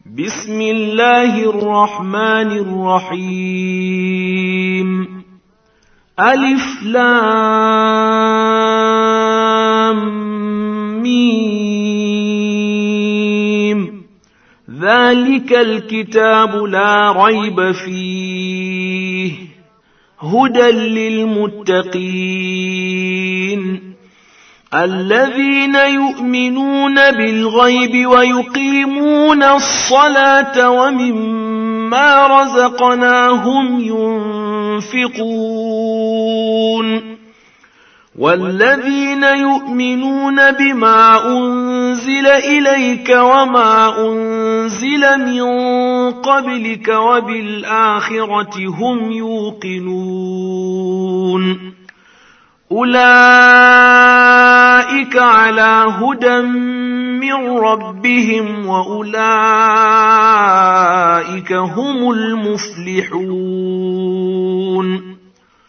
بسم الله الرحمن الرحيم ألف لام ميم ذلك الكتاب لا ريب فيه هدى للمتقين الذين يؤمنون بالغيب ويقيمون الصلاة ومما رزقناهم ينفقون والذين يؤمنون بما أنزل إليك وما أنزل من قبلك وبالآخرة هم يوقنون أولئك على هدى من ربهم وأولئك هم المفلحون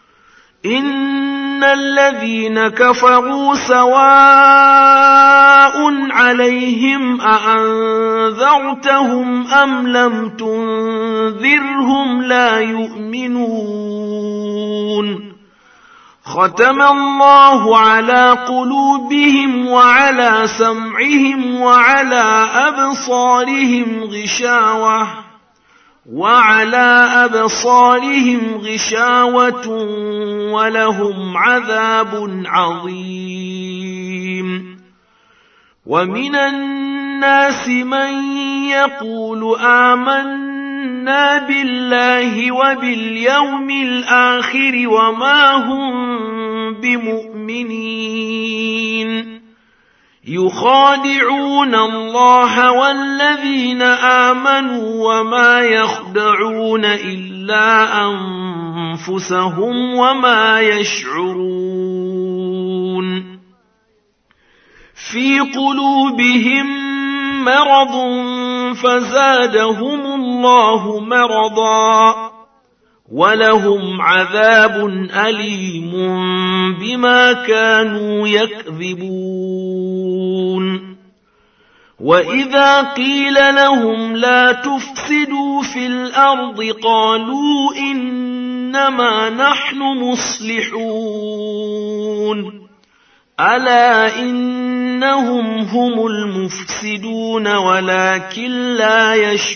إن الذين كفروا سواء عليهم أأنذرتهم أم لم تنذرهم لا يؤمنون ختم الله على قلوبهم وعلى سمعهم وعلى أبصارهم غشاوة ولهم عذاب عظيم ومن الناس من يقول آمنا بالله وباليوم الآخر وما هم بمؤمنين يخادعون الله والذين آمنوا وما يخدعون إلا أنفسهم وما يشعرون في قلوبهم مرض فزادهم الله مرضا ولهم عذاب أليم بما كانوا يكذبون وإذا قيل لهم لا تفسدوا في الأرض قالوا إنما نحن مصلحون ألا إنهم هم المفسدون ولكن لا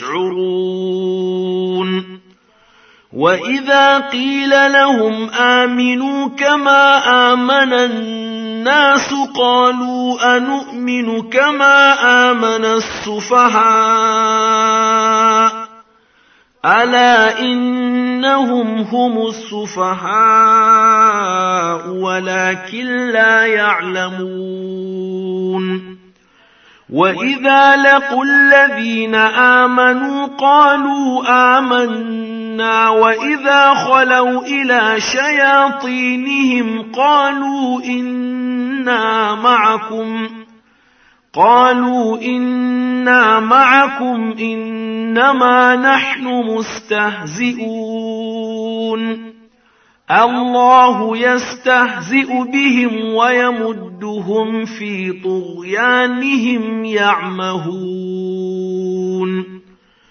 يشعرون وإذا قيل لهم آمنوا كما آمن الناس قالوا أنؤمن كما آمن السفهاء ألا إنهم هم السفهاء ولكن لا يعلمون وإذا لقوا الذين آمنوا قالوا آمنا وإذا خلوا إلى شياطينهم قالوا إنا معكم إنما نحن مستهزئون الله يستهزئ بهم ويمدهم في طغيانهم يعمهون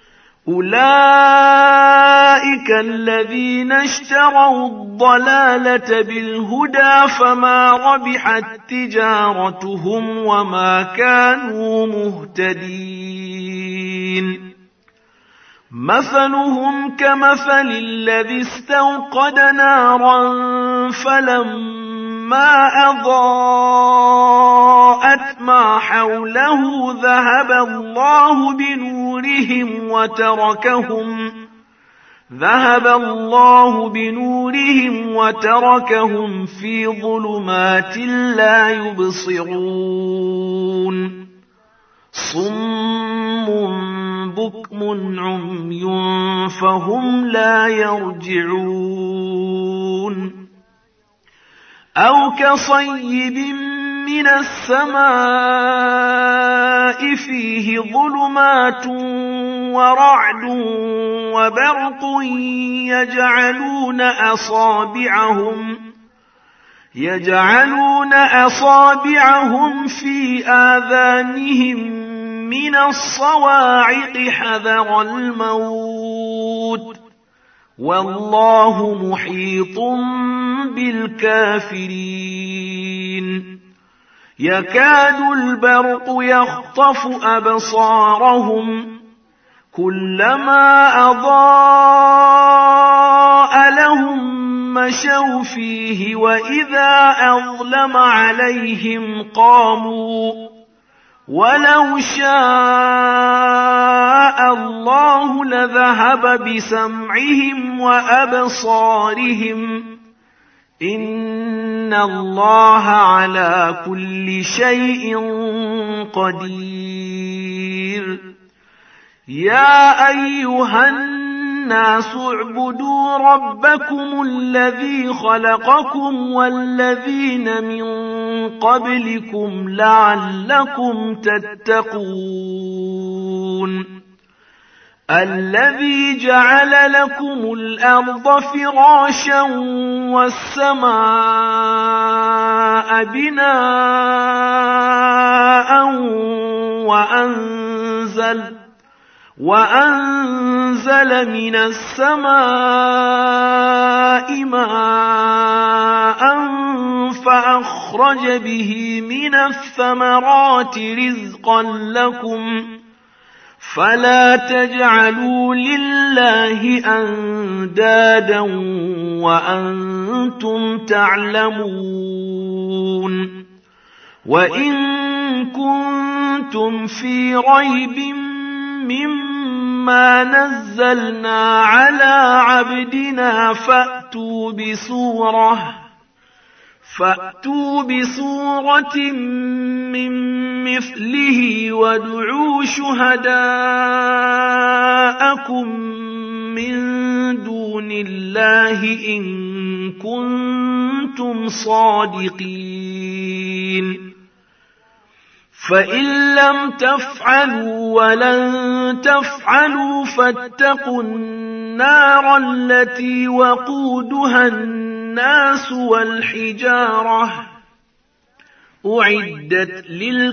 أولئك الذين اشتروا الضلالة بالهدى فما ربحت تجارتهم وما كانوا مهتدين مثلهم كمثل الذي استوقد نارا فلما أضاءت ما حوله ذهب الله بنورهم وتركهم في ظلمات لا يبصرون صم بكم عمي فهم لا يرجعون أو كصيب من السماء فيه ظلمات ورعد وبرق يجعلون أصابعهم في آذانهم من الصواعق حذر الموت والله محيط بالكافرين يكاد البرق يخطف أبصارهم كلما أضاء لهم مشوا فيه وإذا أظلم عليهم قاموا ولو شاء الله لذهب بسمعهم وأبصارهم إن الله على كل شيء قدير يا أيها الناس اعبدوا ربكم الذي خلقكم والذين من قبلكم لعلكم تتقون الذي جعل لكم الأرض فراشا والسماء بناء وأنزل من السماء ماء فأخرج به من الثمرات رزقا لكم فلا تجعلوا لله أندادا وأنتم تعلمون وإن كنتم في ريب مما نزلنا على عبدنا فأتوا بسورة من مثله وادعوا شهداءكم من دون الله إن كنتم صادقين فإن لم تفعلوا ولن تفعلوا فاتقوا النار التي وقودها الناس والحجارة أعدت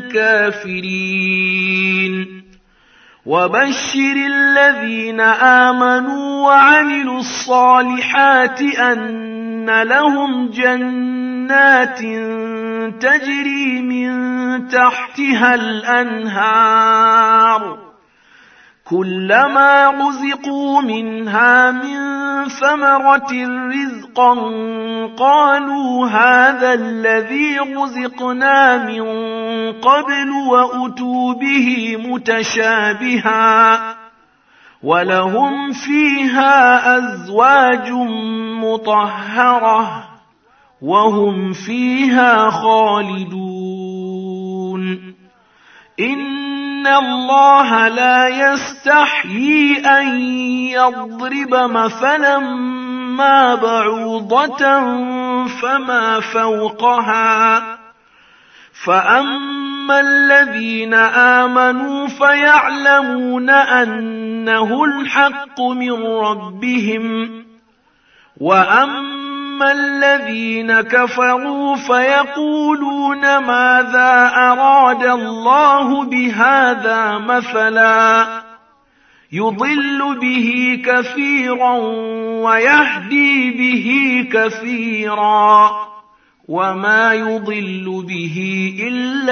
للكافرين وبشر الذين آمنوا وعملوا الصالحات أن لهم جنات تجري من تحتها الأنهار كلما رزقوا منها من ثمرة رزقا قالوا هذا الذي رزقنا من قبل وأتوا به متشابها ولهم فيها أزواج مطهرة وهم فيها خالدون إن الله لا يستحيي أن يضرب مثلا ما بعوضة فما فوقها فأما الذين آمنوا فيعلمون أنه الحق من ربهم وأما الذين كفروا فيقولون ماذا أراد الله بهذا مثلا يضل به كثيرا ويهدي به كثيرا وما يضل به إلا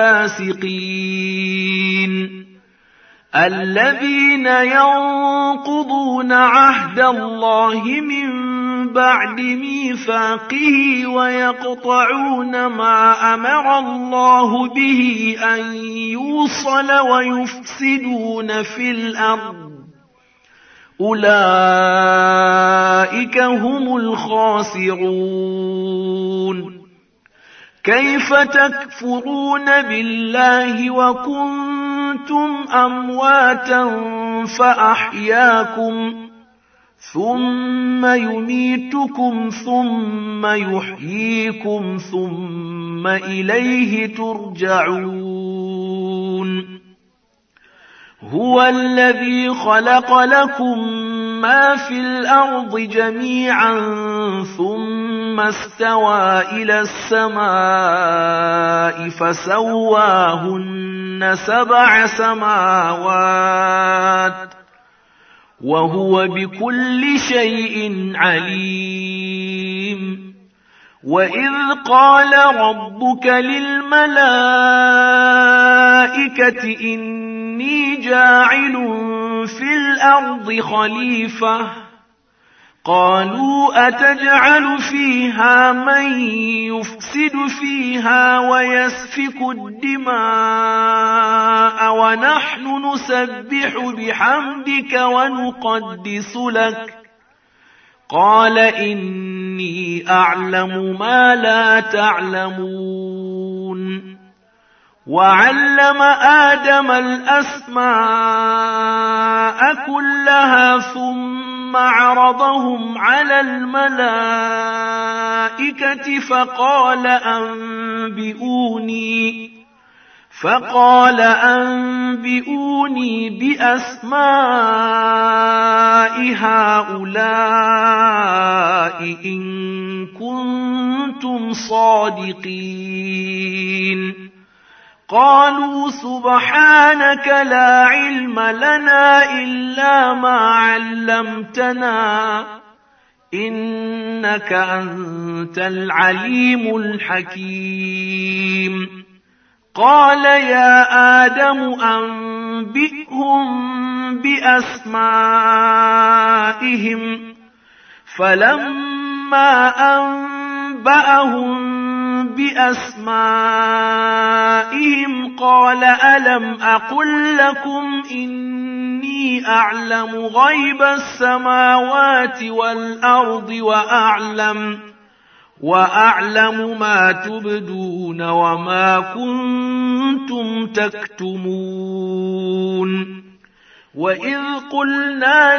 الفاسقين الذين ينقضون عهد الله من بعد ميثاقه ويقطعون ما أمر الله به أن يوصل ويفسدون في الأرض أولئك هم الخاسرون كيف تكفرون بالله وكنتم أمواتا فأحياكم ثم يميتكم ثم يحييكم ثم إليه ترجعون هو الذي خلق لكم ما في الأرض جميعا ثم استوى إلى السماء فسواهن 7 سماوات وهو بكل شيء عليم. وإذ قال ربك للملائكة إني جاعل في الأرض خليفة قالوا أتجعل فيها من يفسد فيها ويسفك الدماء ونحن نسبح بحمدك ونقدس لك قال إني أعلم ما لا تعلمون. وعلم آدم الأسماء كلها ثم عرضهم على الملائكة فقال أنبئوني بأسماء هؤلاء إن كنتم صادقين. قالوا سبحانك لا علم لنا إلا ما علمتنا إنك أنت العليم الحكيم. قال يا آدم أنبئهم بأسمائهم فلما أنبأهم بأسمائهم قال ألم أقل لكم إني أعلم غيب السماوات والأرض وأعلم ما تبدون وما كنتم تكتمون. وإذ قلنا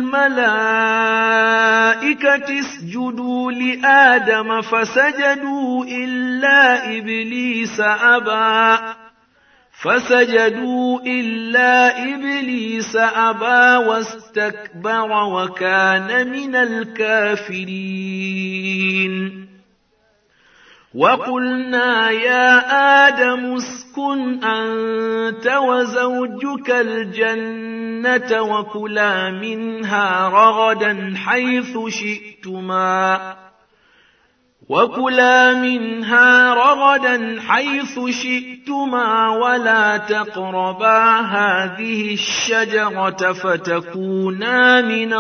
للملائكة اسجدوا لآدم فسجدوا إلا إبليس أبى واستكبر وكان من الكافرين. وقلنا يا آدم اسكن أنت وزوجك الجنة وكلا منها رغدا حيث شئتما ولا تقربا هذه الشجرة فتكونا من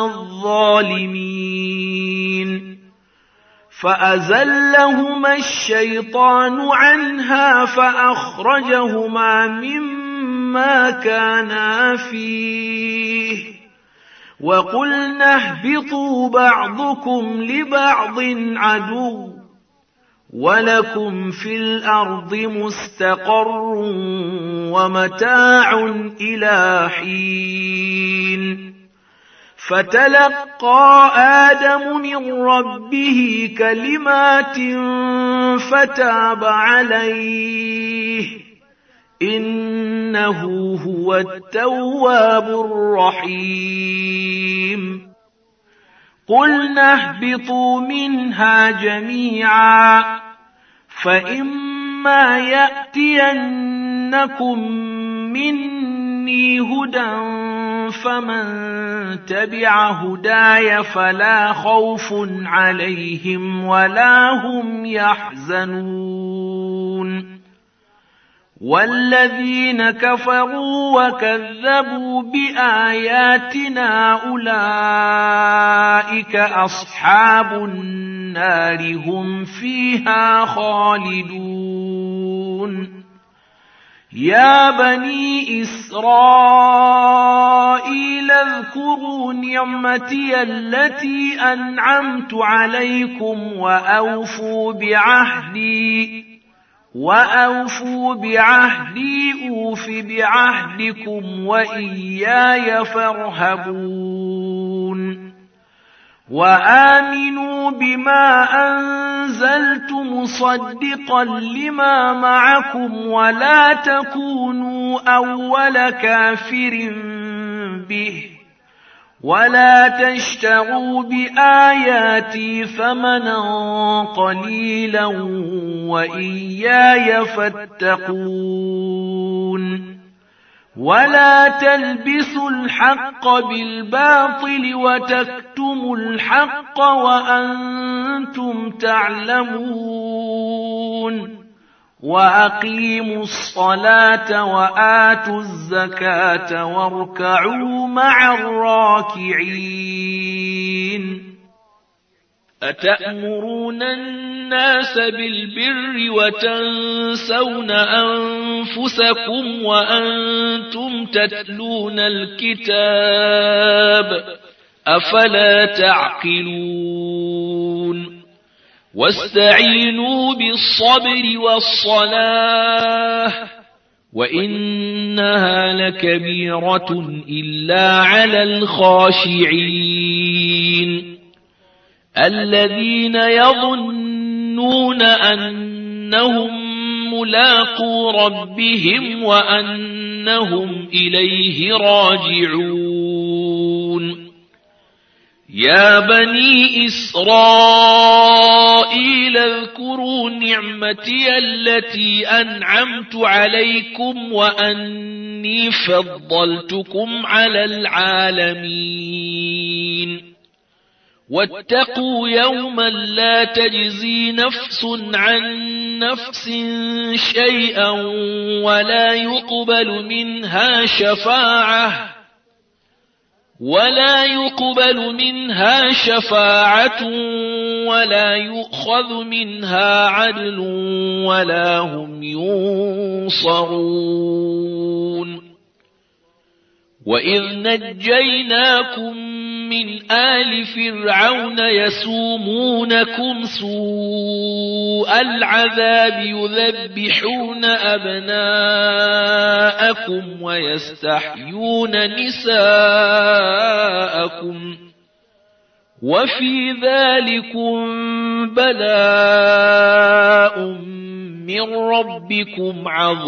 الظالمين. فأزلهما الشيطان عنها فأخرجهما مما كانا فيه وقلنا اهبطوا بعضكم لبعض عدو ولكم في الأرض مستقر ومتاع إلى حين. فتلقى آدم من ربه كلمات فتاب عليه إنه هو التواب الرحيم. قلنا اهبطوا منها جميعا فإما يأتينكم مني هدى فمن تبع هداي فلا خوف عليهم ولا هم يحزنون. والذين كفروا وكذبوا بآياتنا أولئك أصحاب النار هم فيها خالدون. يا بني إسرائيل اذكروا نعمتي التي أنعمت عليكم وأوفوا بعهدي أوف بعهدكم وإياي فارهبون. وآمنوا بما أنزلت مصدقا لما معكم ولا تكونوا أول كافر به ولا تشتروا بآياتي ثمنا قليلا وإياي فاتقون. ولا تلبسوا الحق بالباطل وتكتموا الحق وأنتم تعلمون وأقيموا الصلاة وآتوا الزكاة واركعوا مع الراكعين أتأمرون الناس بالبر وتنسون أنفسكم وأنتم تتلون الكتاب أفلا تعقلون واستعينوا بالصبر والصلاة وإنها لكبيرة إلا على الخاشعين الذين يظنون أنهم ملاقو ربهم وأنهم إليه راجعون يا بني إسرائيل اذكروا نعمتي التي أنعمت عليكم وأني فضلتكم على العالمين واتقوا يوما لا تجزي نفس عن نفس شيئا ولا يقبل منها شفاعة ولا يؤخذ منها عدل ولا هم ينصرون وإذ نجيناكم من آل فرعون يسومونكم سوء العذاب يذبحون أبناءكم ويستحيون نساءكم وفي ذلكم بلاء من ربكم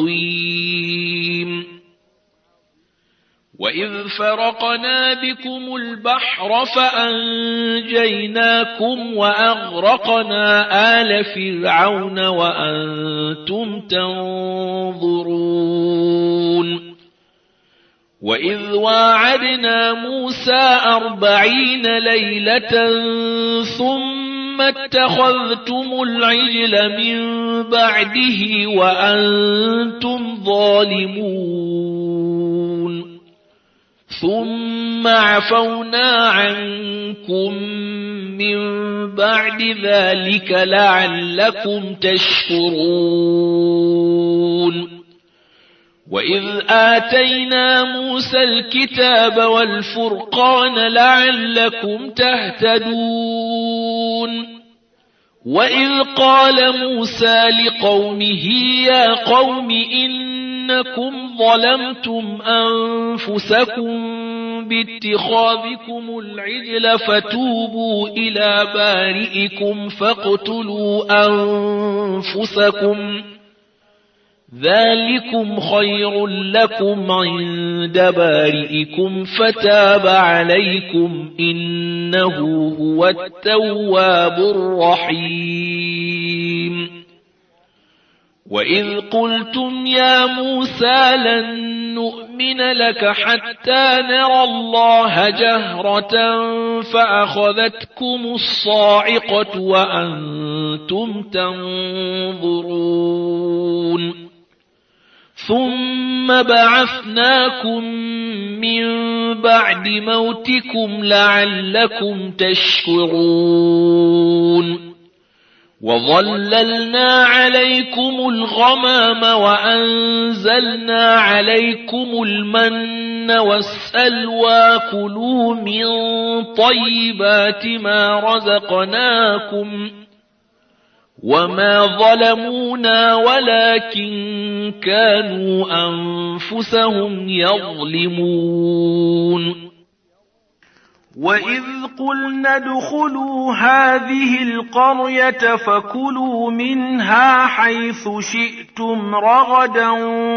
عظيم وإذ فرقنا بكم البحر فأنجيناكم وأغرقنا آل فرعون وأنتم تنظرون وإذ واعدنا موسى 40 ليلة ثم اتخذتم العجل من بعده وأنتم ظالمون ثم عفونا عنكم من بعد ذلك لعلكم تشكرون وإذ آتينا موسى الكتاب والفرقان لعلكم تهتدون وإذ قال موسى لقومه يا قوم إنكم ظلمتم أنفسكم باتخاذكم العجل فتوبوا إلى بارئكم فاقتلوا أنفسكم ذلكم خير لكم عند بارئكم فتاب عليكم إنه هو التواب الرحيم وإذ قلتم يا موسى لن نؤمن لك حتى نرى الله جهرة فأخذتكم الصاعقة وأنتم تنظرون ثم بعثناكم من بعد موتكم لعلكم تشكرون وظللنا عليكم الغمام وأنزلنا عليكم المن والسلوى كلوا من طيبات ما رزقناكم وما ظلمونا ولكن كانوا أنفسهم يظلمون وإذ قلنا ادخلوا هذه القرية فكلوا منها حيث شئتم رغدا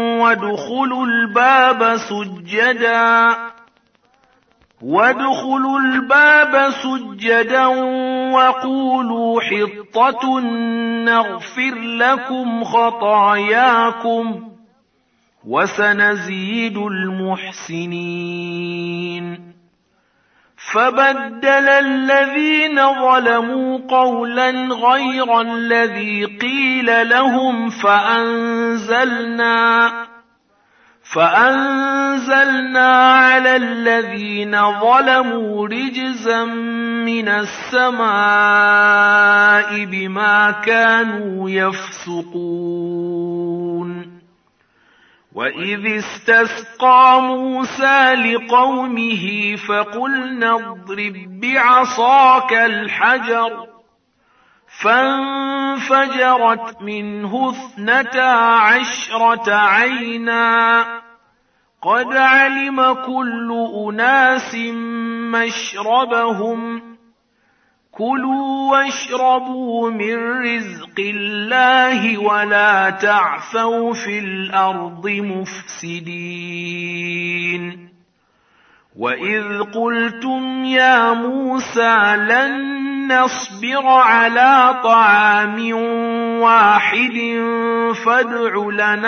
وادخلوا الباب سجدا وقولوا حطة نغفر لكم خطاياكم وسنزيد المحسنين فبدل الذين ظلموا قولا غير الذي قيل لهم فأنزلنا على الذين ظلموا رجزا من السماء بما كانوا يفسقون وإذ استسقى موسى لقومه فقلنا اضرب بعصاك الحجر فانفجرت منه 12 عينا قد علم كل أناس مشربهم كلوا واشربوا من رزق الله ولا تعثوا في الأرض مفسدين وإذ قلتم يا موسى لن نصبر على طعام واحد فادع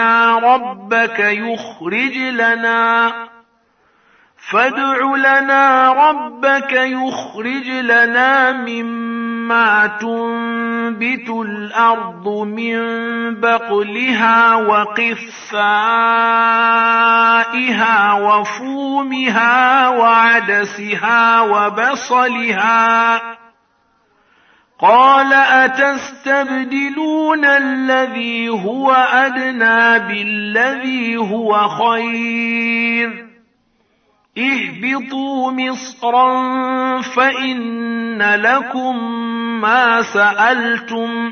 لنا ربك يخرج لنا مما تنبت الأرض من بقلها وقثائها وفومها وعدسها وبصلها قال أتستبدلون الذي هو أدنى بالذي هو خير اهبطوا مصرا فإن لكم ما سألتم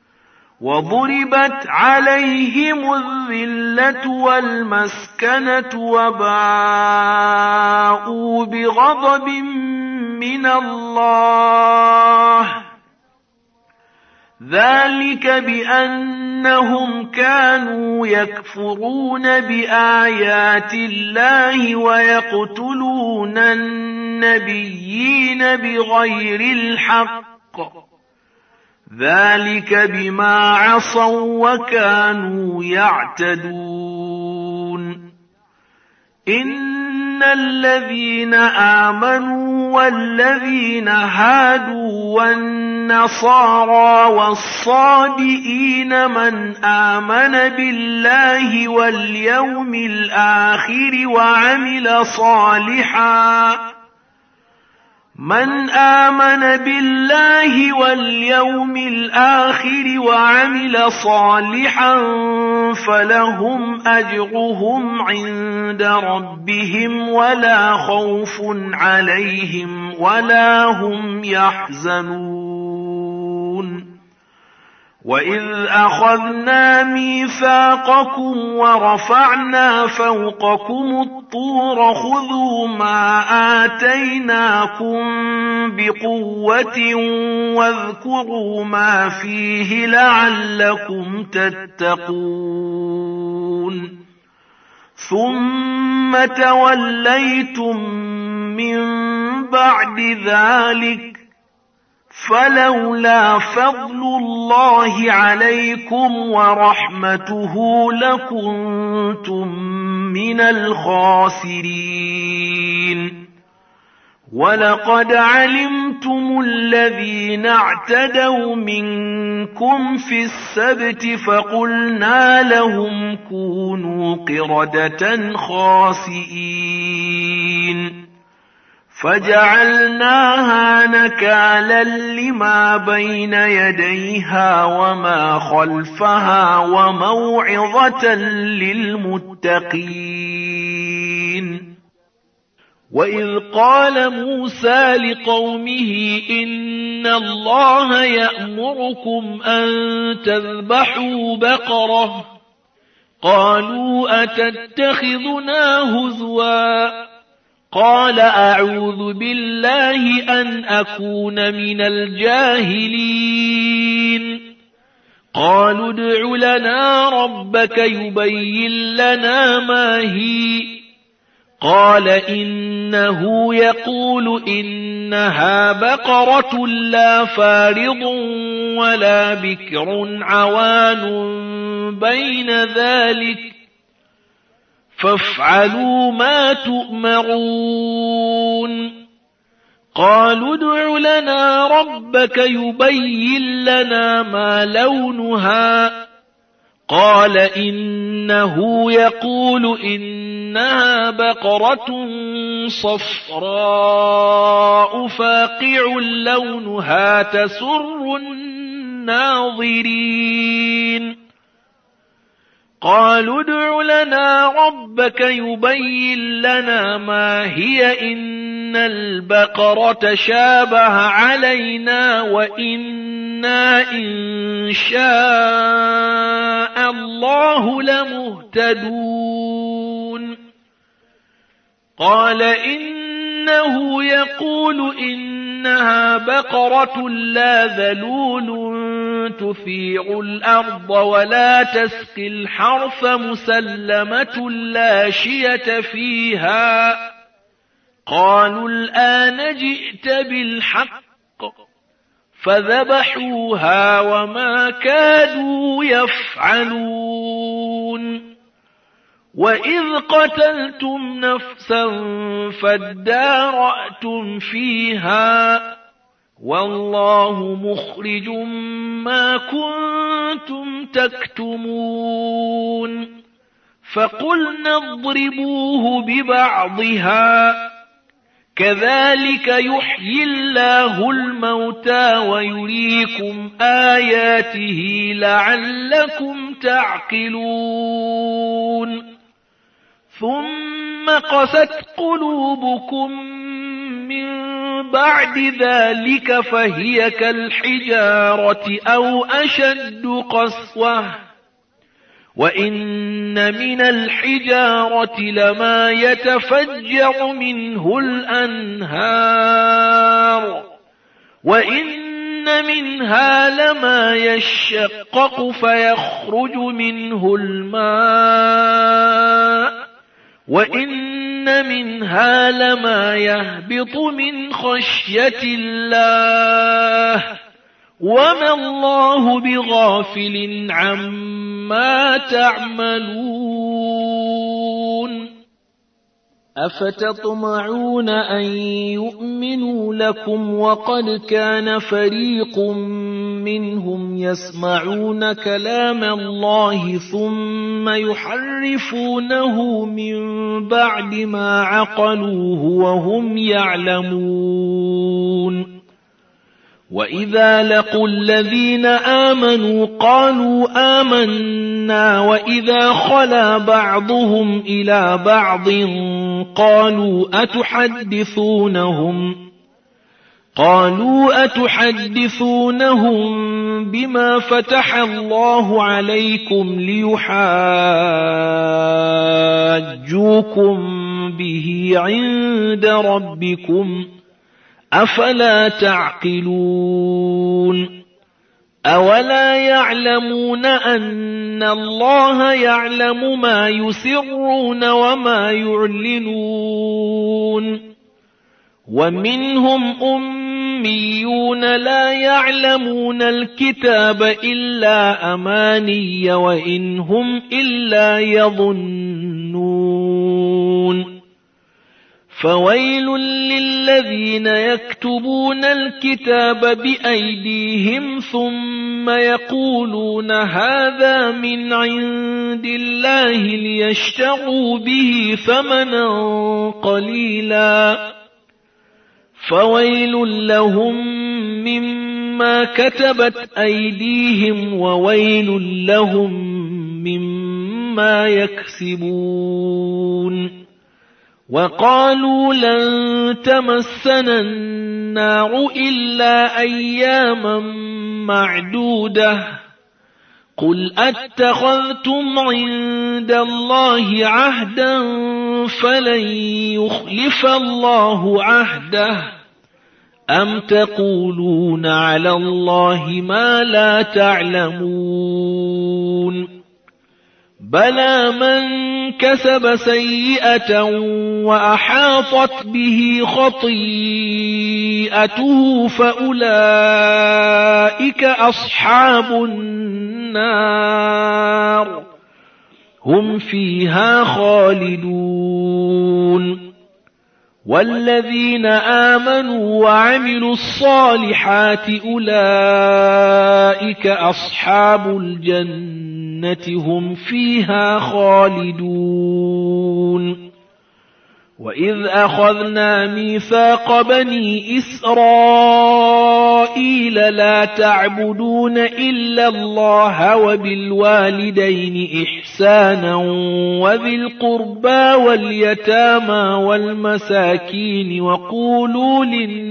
وضربت عليهم الذلة والمسكنة وباءوا بغضب من الله ذلك بأنهم كانوا يكفرون بآيات الله ويقتلون النبيين بغير الحق ذلك بما عصوا وكانوا يعتدون إن الذين آمنوا والذين هادوا والنصارى والصابئين من آمن بالله واليوم الآخر وعمل صالحا فلهم أجرهم عند ربهم ولا خوف عليهم ولا هم يحزنون وإذ أخذنا ميثاقكم ورفعنا فوقكم الطور خذوا ما آتيناكم بقوة واذكروا ما فيه لعلكم تتقون ثم توليتم من بعد ذلك فلولا فضل الله عليكم ورحمته لكنتم من الخاسرين ولقد علمتم الذين اعتدوا منكم في السبت فقلنا لهم كونوا قردة خاسئين فجعلناها نكالا لما بين يديها وما خلفها وموعظة للمتقين وإذ قال موسى لقومه إن الله يأمركم أن تذبحوا بقرة قالوا أتتخذنا هزوا قال أعوذ بالله أن أكون من الجاهلين قالوا ادع لنا ربك يبين لنا ما هي قال إنه يقول إنها بقرة لا فارض ولا بكر عوان بين ذلك فافعلوا ما تؤمرون قالوا ادع لنا ربك يبين لنا ما لونها قال إنه يقول إنها بقرة صفراء فاقع لونها تسر الناظرين قالوا ادع لنا ربك يبين لنا ما هي إن البقرة شابه علينا وإنا إن شاء الله لمهتدون قال إنه يقول إنها بقرة لا ذلول تثير الأرض ولا تسقي الحرث مسلمة لا شية فيها قالوا الآن جئت بالحق فذبحوها وما كادوا يفعلون وإذ قتلتم نفسا فادارأتم فيها والله مخرج ما كنتم تكتمون فقلنا اضربوه ببعضها كذلك يحيي الله الموتى ويريكم آياته لعلكم تعقلون ثم قست قلوبكم من بعد ذلك فهي كالحجارة أو أشد قسوة وإن من الحجارة لما يتفجر منه الأنهار وإن منها لما يشقق فيخرج منه الماء وإن منها لما يهبط من خشية الله وما الله بغافل عما تعملون أفتطمعون أن يؤمنوا لكم وقد كان فريق منهم يسمعون كلام الله ثم يحرفونه من بعد ما عقلوه وهم يعلمون وإذا لقوا الذين آمنوا قالوا آمنا وإذا خلا بعضهم إلى بعض قالوا أتحدثونهم بما فتح الله عليكم ليحاجوكم به عند ربكم أفلا تعقلون أولا يعلمون أن الله يعلم ما يسرون وما يعلنون ومنهم أميون لا يعلمون الكتاب إلا أماني وإن هم إلا يظنون فويل للذين يكتبون الكتاب بأيديهم ثم يقولون هذا من عند الله ليشتروا به ثمنا قليلا فويل لهم مما كتبت أيديهم وويل لهم مما يكسبون وقالوا لن تمسنا النار إلا أياما معدودة قل أتخذتم عند الله عهدا فلن يخلف الله عهده أم تقولون على الله ما لا تعلمون بلى من كسب سيئة وأحاطت به خطيئته فأولئك أصحاب النار هم فيها خالدون والذين آمنوا وعملوا الصالحات أولئك أصحاب الجنة هم فيها خالدون وإذ أخذنا ميثاق بني إسرائيل لا تعبدون إلا الله وبالوالدين إحسانا وذي القربى واليتامى والمساكين وقولوا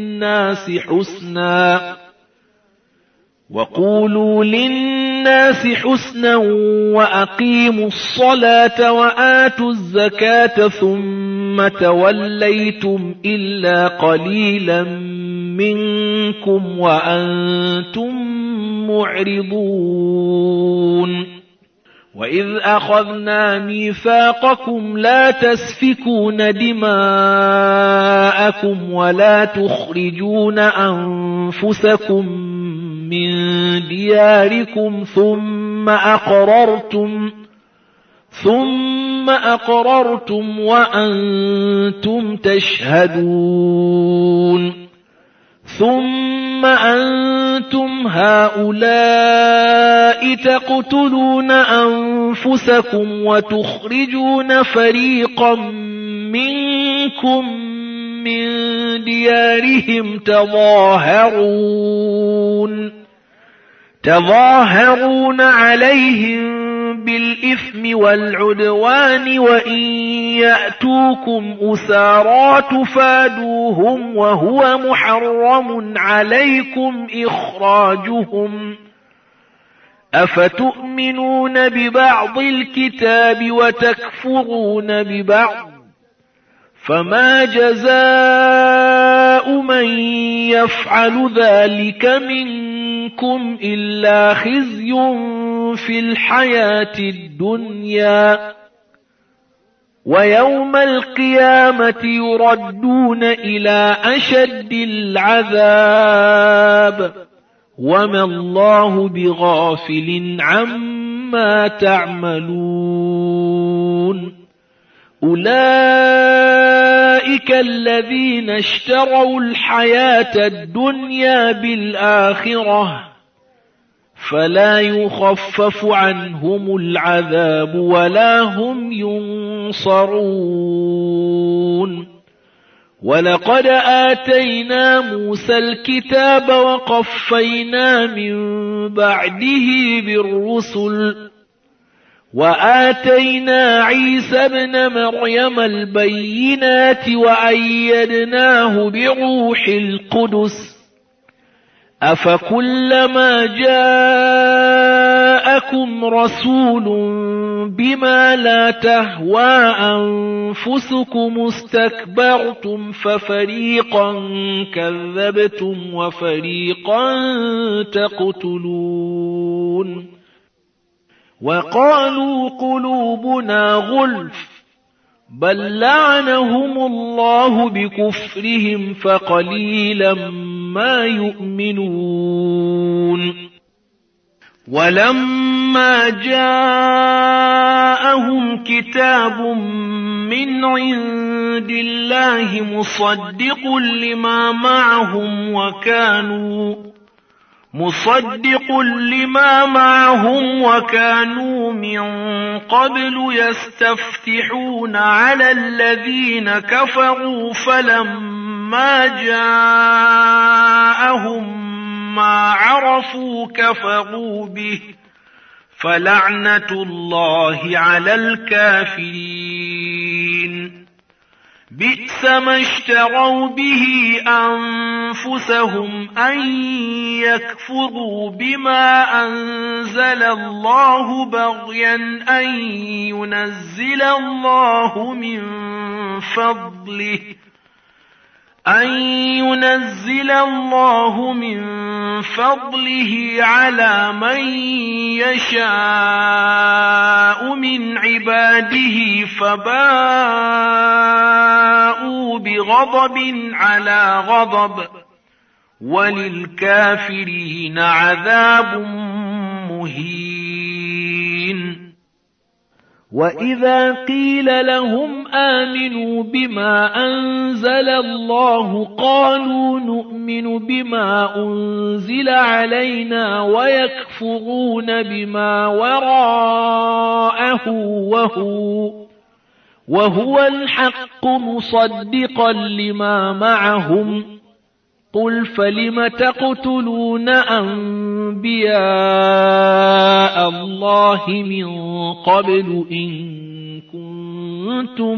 للناس حسنا وأقيموا الصلاة وآتوا الزكاة ثم توليتم إلا قليلا منكم وأنتم معرضون وإذ أخذنا ميثاقكم لا تسفكون دماءكم ولا تخرجون أنفسكم من دياركم ثم أقررتم وأنتم تشهدون ثم أنتم هؤلاء تقتلون أنفسكم وتخرجون فريقا منكم من ديارهم تظاهرون عليهم بالإثم والعدوان وإن يأتوكم أسارى تفادوهم وهو محرم عليكم إخراجهم أفتؤمنون ببعض الكتاب وتكفرون ببعض فما جزاء من يفعل ذلك منكم إلا خزي في الحياة الدنيا ويوم القيامة يردون إلى أشد العذاب وما الله بغافل عما تعملون أولئك الذين اشتروا الحياة الدنيا بالآخرة فلا يخفف عنهم العذاب ولا هم ينصرون ولقد آتينا موسى الكتاب وقفينا من بعده بالرسل وآتينا عيسى ابن مريم البينات وأيدناه بروح القدس أفكلما جاءكم رسول بما لا تهوى أنفسكم استكبرتم ففريقا كذبتم وفريقا تقتلون وقالوا قلوبنا غلف بل لعنهم الله بكفرهم فقليلا ما يؤمنون ولما جاءهم كتاب من عند الله مصدق لما معهم وكانوا من قبل يستفتحون على الذين كفروا فلما جاءهم ما عرفوا كفروا به فلعنة الله على الكافرين بئس ما اشتروا به أنفسهم أن يكفروا بما أنزل الله بغيا أن ينزل الله من فضله على من يشاء من عباده فباءوا بغضب على غضب وللكافرين عذاب مهين وإذا قيل لهم آمنوا بما أنزل الله قالوا نؤمن بما أنزل علينا ويكفرون بما وراءه وهو الحق مصدقا لما معهم قل فلم تقتلون أنبياء الله من قبل إن كنتم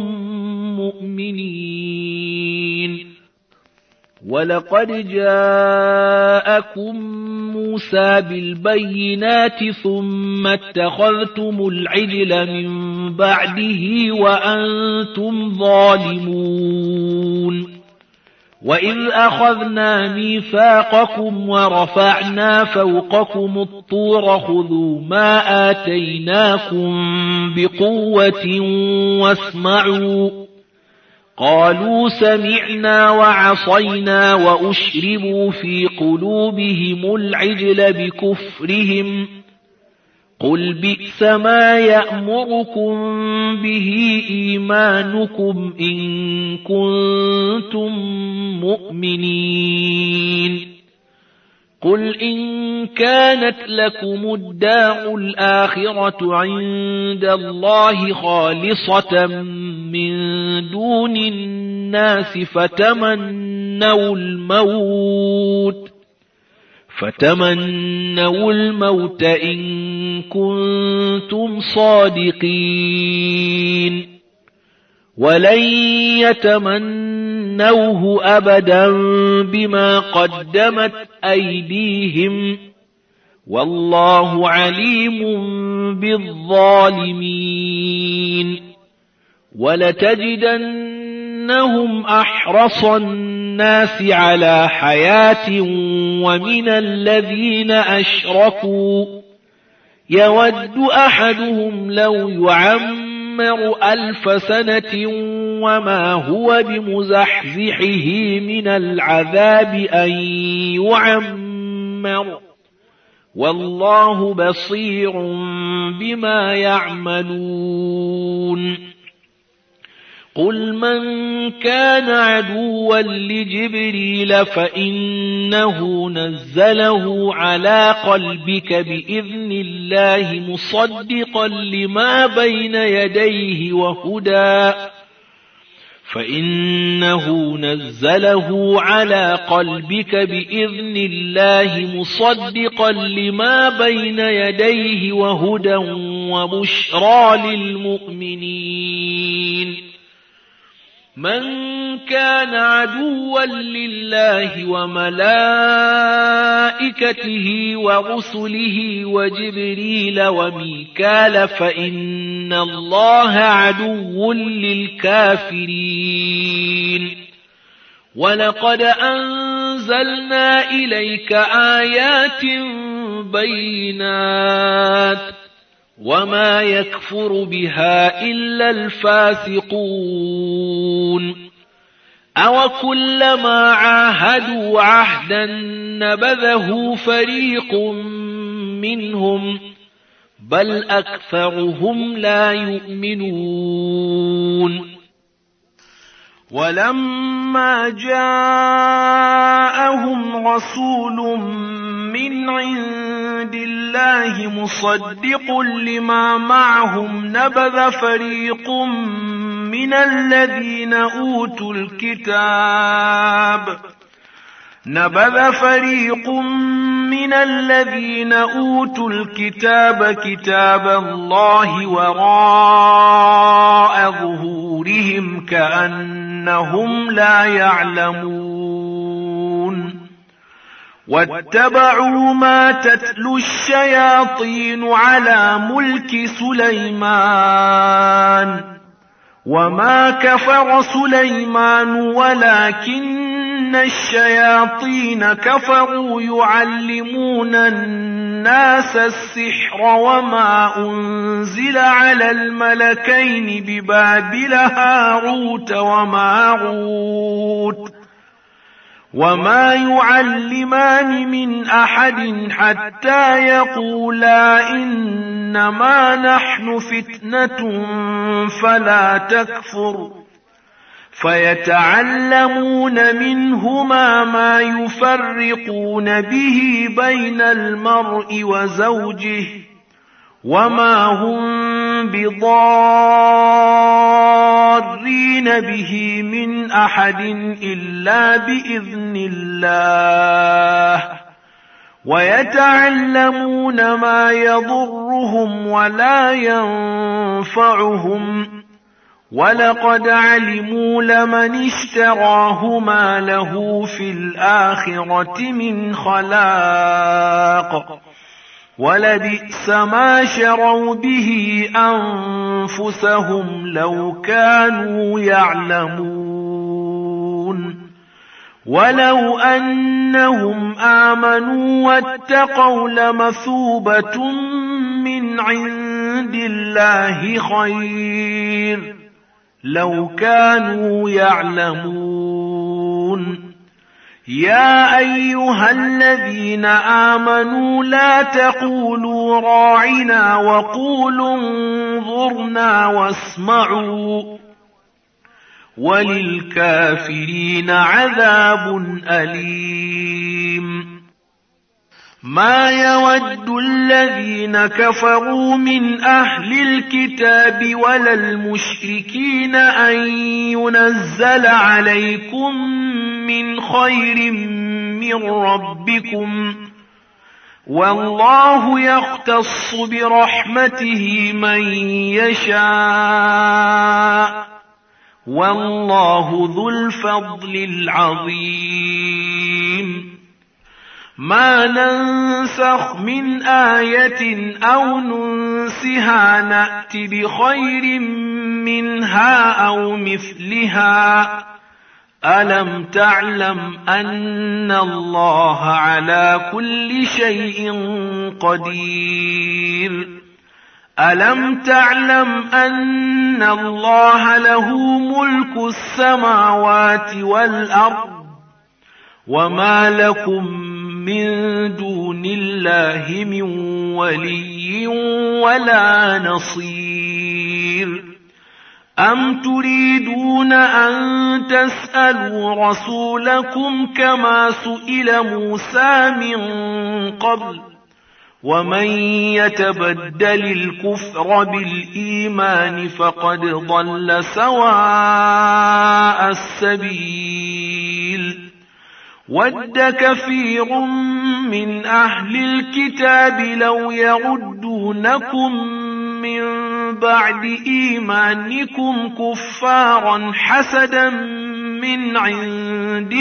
مؤمنين ولقد جاءكم موسى بالبينات ثم اتخذتم العجل من بعده وأنتم ظالمون وإذ أخذنا ميثاقكم ورفعنا فوقكم الطور خذوا ما آتيناكم بقوة واسمعوا قالوا سمعنا وعصينا وأشربوا في قلوبهم العجل بكفرهم قل بئس ما يأمركم به إيمانكم إن كنتم مؤمنين قل إن كانت لكم الدار الآخرة عند الله خالصة من دون الناس فتمنوا الموت إن كنتم صادقين ولن يتمنوه أبدا بما قدمت أيديهم والله عليم بالظالمين ولتجدنهم أحرص الناس على حياة ومن الذين أشركوا يود أحدهم لو يعمر 1000 سنة وما هو بمزحزحه من العذاب أن يعمر والله بصير بما يعملون قل من كان عدوا لجبريل فإنه نزله على قلبك بإذن الله مصدقا لما بين يديه وهدى فإنه نزله على قلبك بإذن الله مصدقا لما بين يديه وهدى وبشرى للمؤمنين من كان عدوا لله وملائكته ورسله وجبريل وميكال فإن الله عدو للكافرين ولقد أنزلنا إليك آيات بينات وما يكفر بها إلا الفاسقون أوكلما عاهدوا عهدا نبذه فريق منهم بل أكثرهم لا يؤمنون ولما جاءهم رسول من عند الله مصدق لما معهم نبذ فريق من الذين أوتوا الكتاب كتاب الله وراء ظهورهم كأنهم لا يعلمون واتبعوا ما تتلو الشياطين على ملك سليمان وما كفر سليمان ولكن الشياطين كفروا يعلمون الناس السحر وما أنزل على الملكين ببابل هاروت وماروت وما يعلمان من أحد حتى يقولا إنما نحن فتنة فلا تكفر فيتعلمون منهما ما يفرقون به بين المرء وزوجه وما هم بضارين به من أحد إلا بإذن الله ويتعلمون ما يضرهم ولا ينفعهم ولقد علموا لمن اشتراه ما له في الآخرة من خلاق ولبئس ما شروا به أنفسهم لو كانوا يعلمون ولو أنهم آمنوا واتقوا لمثوبة من عند الله خير لو كانوا يعلمون يا أيها الذين آمنوا لا تقولوا راعنا وقولوا انظرنا واسمعوا وللكافرين عذاب أليم ما يود الذين كفروا من أهل الكتاب ولا المشركين أن ينزل عليكم من خير من ربكم والله يختص برحمته من يشاء والله ذو الفضل العظيم ما ننسخ من آية أو ننسها نأت بخير منها أو مثلها ألم تعلم أن الله على كل شيء قدير ألم تعلم أن الله له ملك السماوات والأرض وما لكم من دون الله من ولي ولا نصير أم تريدون أن تسألوا رسولكم كما سئل موسى من قبل ومن يتبدل الكفر بالإيمان فقد ضل سواء السبيل ود كثير من أهل الكتاب لو يردونكم من بعد إيمانكم كفارا حسدا من عند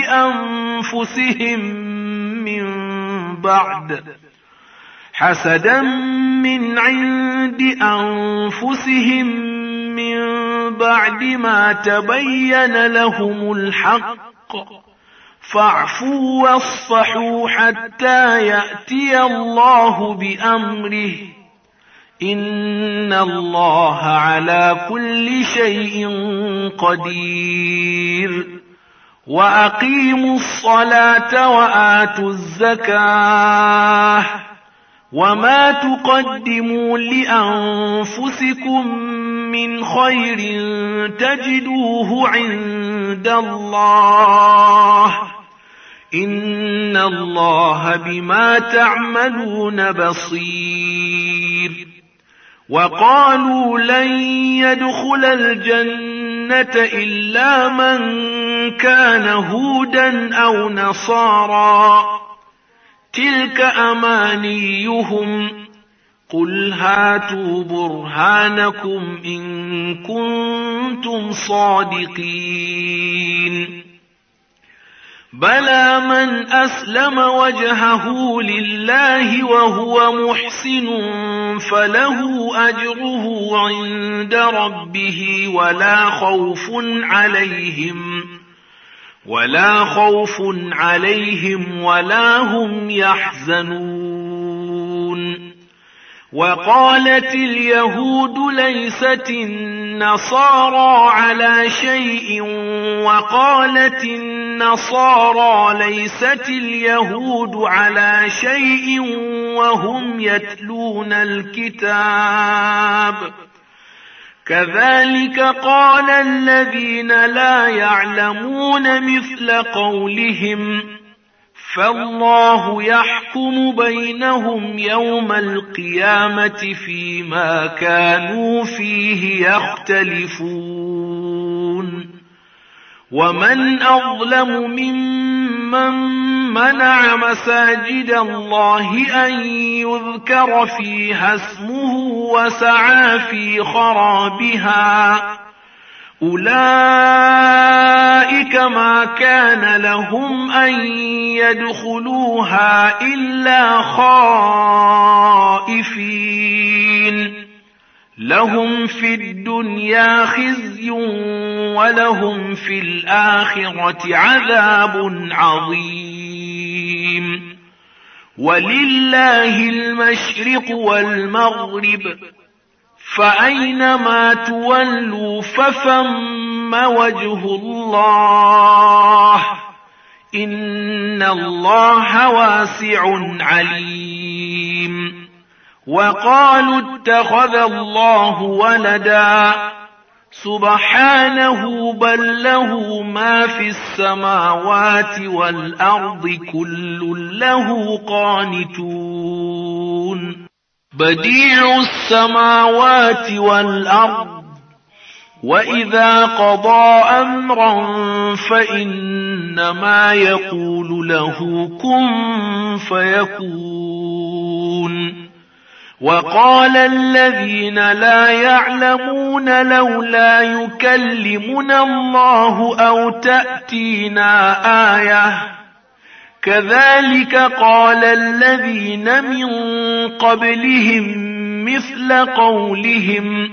أنفسهم من بعد ما تبين لهم الحق فاعفوا واصفحوا حتى يأتي الله بأمره إن الله على كل شيء قدير وأقيموا الصلاة وآتوا الزكاة وما تقدموا لأنفسكم من خير تجدوه عند الله إن الله بما تعملون بصير وقالوا لن يدخل الجنة إلا من كان هودا أو نصارى تلك أمانيهم قل هاتوا برهانكم إن كنتم صادقين بلى من أسلم وجهه لله وهو محسن فله أجره عند ربه ولا خوف عليهم ولا هم يحزنون وقالت اليهود ليست النصارى على شيء وقالت النصارى ليست اليهود على شيء وهم يتلون الكتاب كذلك قال الذين لا يعلمون مثل قولهم فالله يحكم بينهم يوم القيامة فيما كانوا فيه يختلفون ومن أظلم ممن منع مساجد الله أن يذكر فيها اسمه وسعى في خرابها أولئك ما كان لهم أن يدخلوها إلا خائفين لهم في الدنيا خزي ولهم في الآخرة عذاب عظيم ولله المشرق والمغرب فأينما تولوا فثم وجه الله إن الله واسع عليم وقالوا اتخذ الله ولدا سبحانه بل له ما في السماوات والأرض كل له قانتون بديع السماوات والأرض وإذا قضى أمرا فإنما يقول له كن فيكون وقال الذين لا يعلمون لولا يكلمنا الله أو تأتينا آية كذلك قال الذين من قبلهم مثل قولهم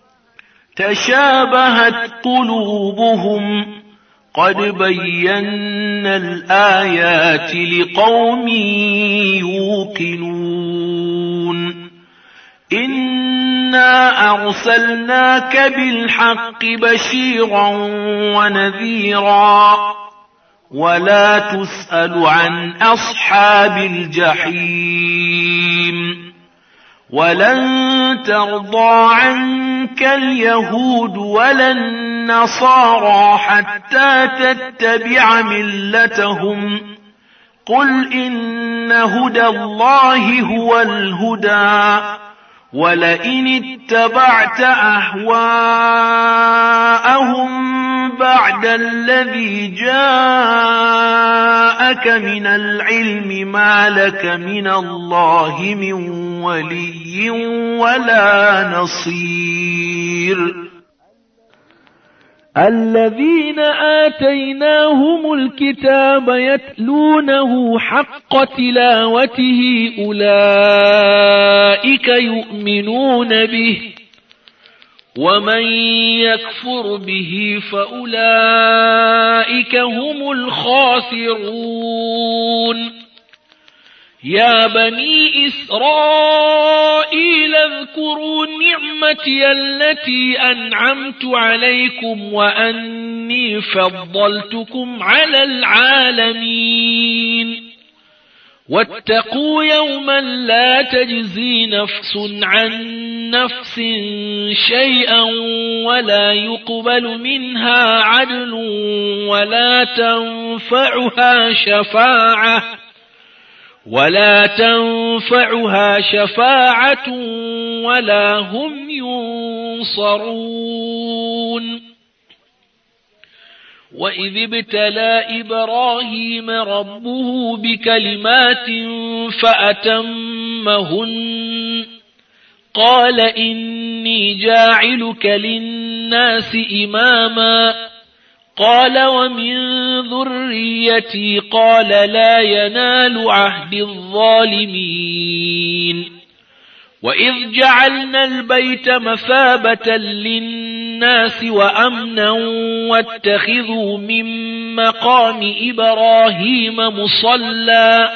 تشابهت قلوبهم قد بينا الآيات لقوم يوقنون إنا أرسلناك بالحق بشيرا ونذيرا ولا تسأل عن أصحاب الجحيم ولن ترضى عنك اليهود ولا النصارى حتى تتبع ملتهم قل إن هدى الله هو الهدى ولئن اتبعت أهواءهم بعد الذي جاءك من العلم ما لك من الله من ولي ولا نصير الذين آتيناهم الكتاب يتلونه حق تلاوته أولئك يؤمنون به ومن يكفر به فأولئك هم الخاسرون يا بني إسرائيل اذكروا نعمتي التي أنعمت عليكم وأني فضلتكم على العالمين واتقوا يوما لا تجزي نفس عن نفس شيئا ولا يقبل منها عدل ولا تنفعها شفاعة ولا هم ينصرون وإذ ابتلى إبراهيم ربه بكلمات فأتمهن قال إني جاعلك للناس إماما قال ومن ذريتي قال لا ينال عهد الظالمين وإذ جعلنا البيت مثابة للناس وأمنا واتخذوا من مقام إبراهيم مصلى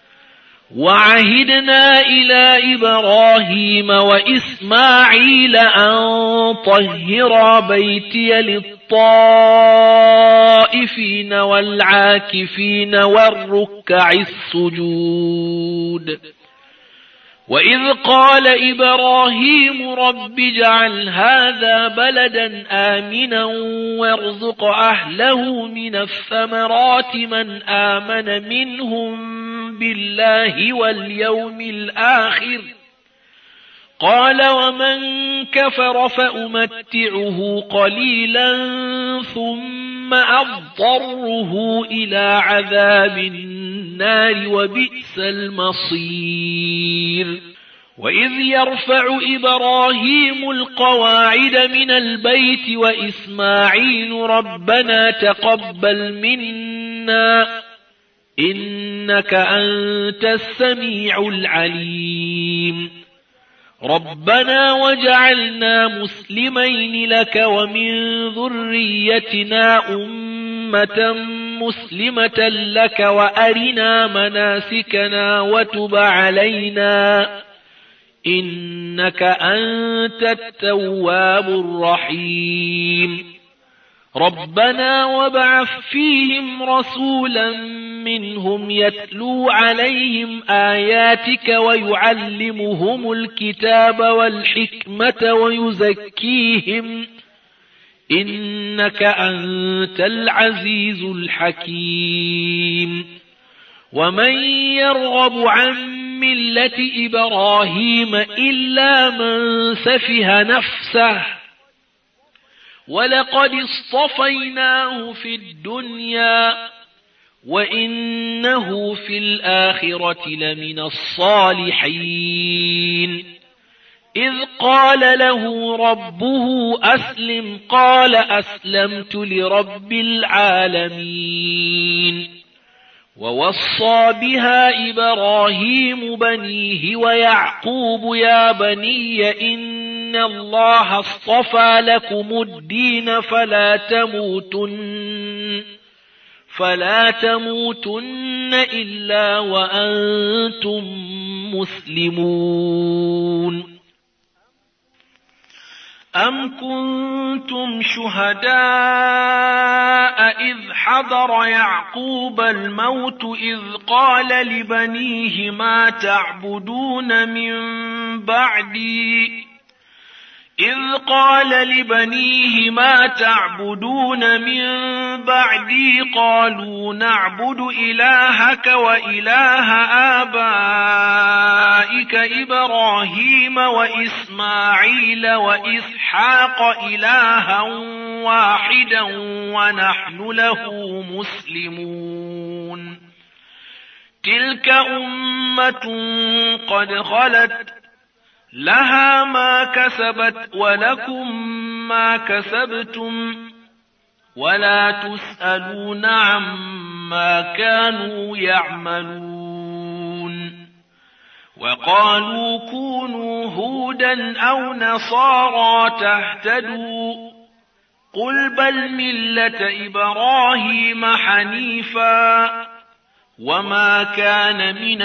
وعهدنا إلى إبراهيم وإسماعيل أن طهرا بيتي للطائفين والعاكفين والركع السجود. وإذ قال إبراهيم رب اجعل هذا بلدا آمنا وارزق أهله من الثمرات من آمن منهم بالله واليوم الآخر قال ومن كفر فأمتعه قليلا ثم أضطره إلى عذاب النار وبئس المصير. وإذ يرفع إبراهيم القواعد من البيت وإسماعيل ربنا تقبل منا إنك أنت السميع العليم. ربنا وجعلنا مسلمين لك ومن ذريتنا أمة مسلمة لك وأرنا مناسكنا وتب علينا إنك أنت التواب الرحيم. ربنا وابعث فيهم رسولا منهم يتلو عليهم آياتك ويعلمهم الكتاب والحكمة ويزكيهم إنك أنت العزيز الحكيم. ومن يرغب عن ملة إبراهيم إلا من سفه نفسه ولقد اصطفيناه في الدنيا وإنه في الآخرة لمن الصالحين. إذ قال له ربه أسلم قال أسلمت لرب العالمين. ووصى بها إبراهيم بنيه ويعقوب يا بني إن الله اصطفى لكم الدين فلا تموتن إلا وأنتم مسلمون. أم كنتم شهداء إذ حضر يعقوب الموت إذ قال لبنيه ما تعبدون من بعدي قالوا نعبد إلهك وإله آبائك إبراهيم وإسماعيل وإسحاق إلها واحدا ونحن له مسلمون. تلك أمة قد خلت لها ما كسبت ولكم ما كسبتم ولا تسألون عما كانوا يعملون. وقالوا كونوا هودا أو نصارى تهتدوا قل بل ملة إبراهيم حنيفا وما كان من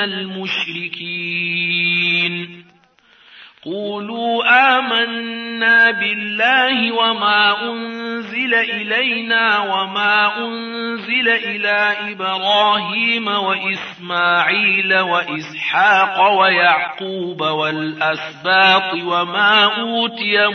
المشركين. قولوا آمنا بالله وما أنزل إلينا وما أنزل إلى إبراهيم وإسماعيل وإسحاق ويعقوب والأسباط وما أوتي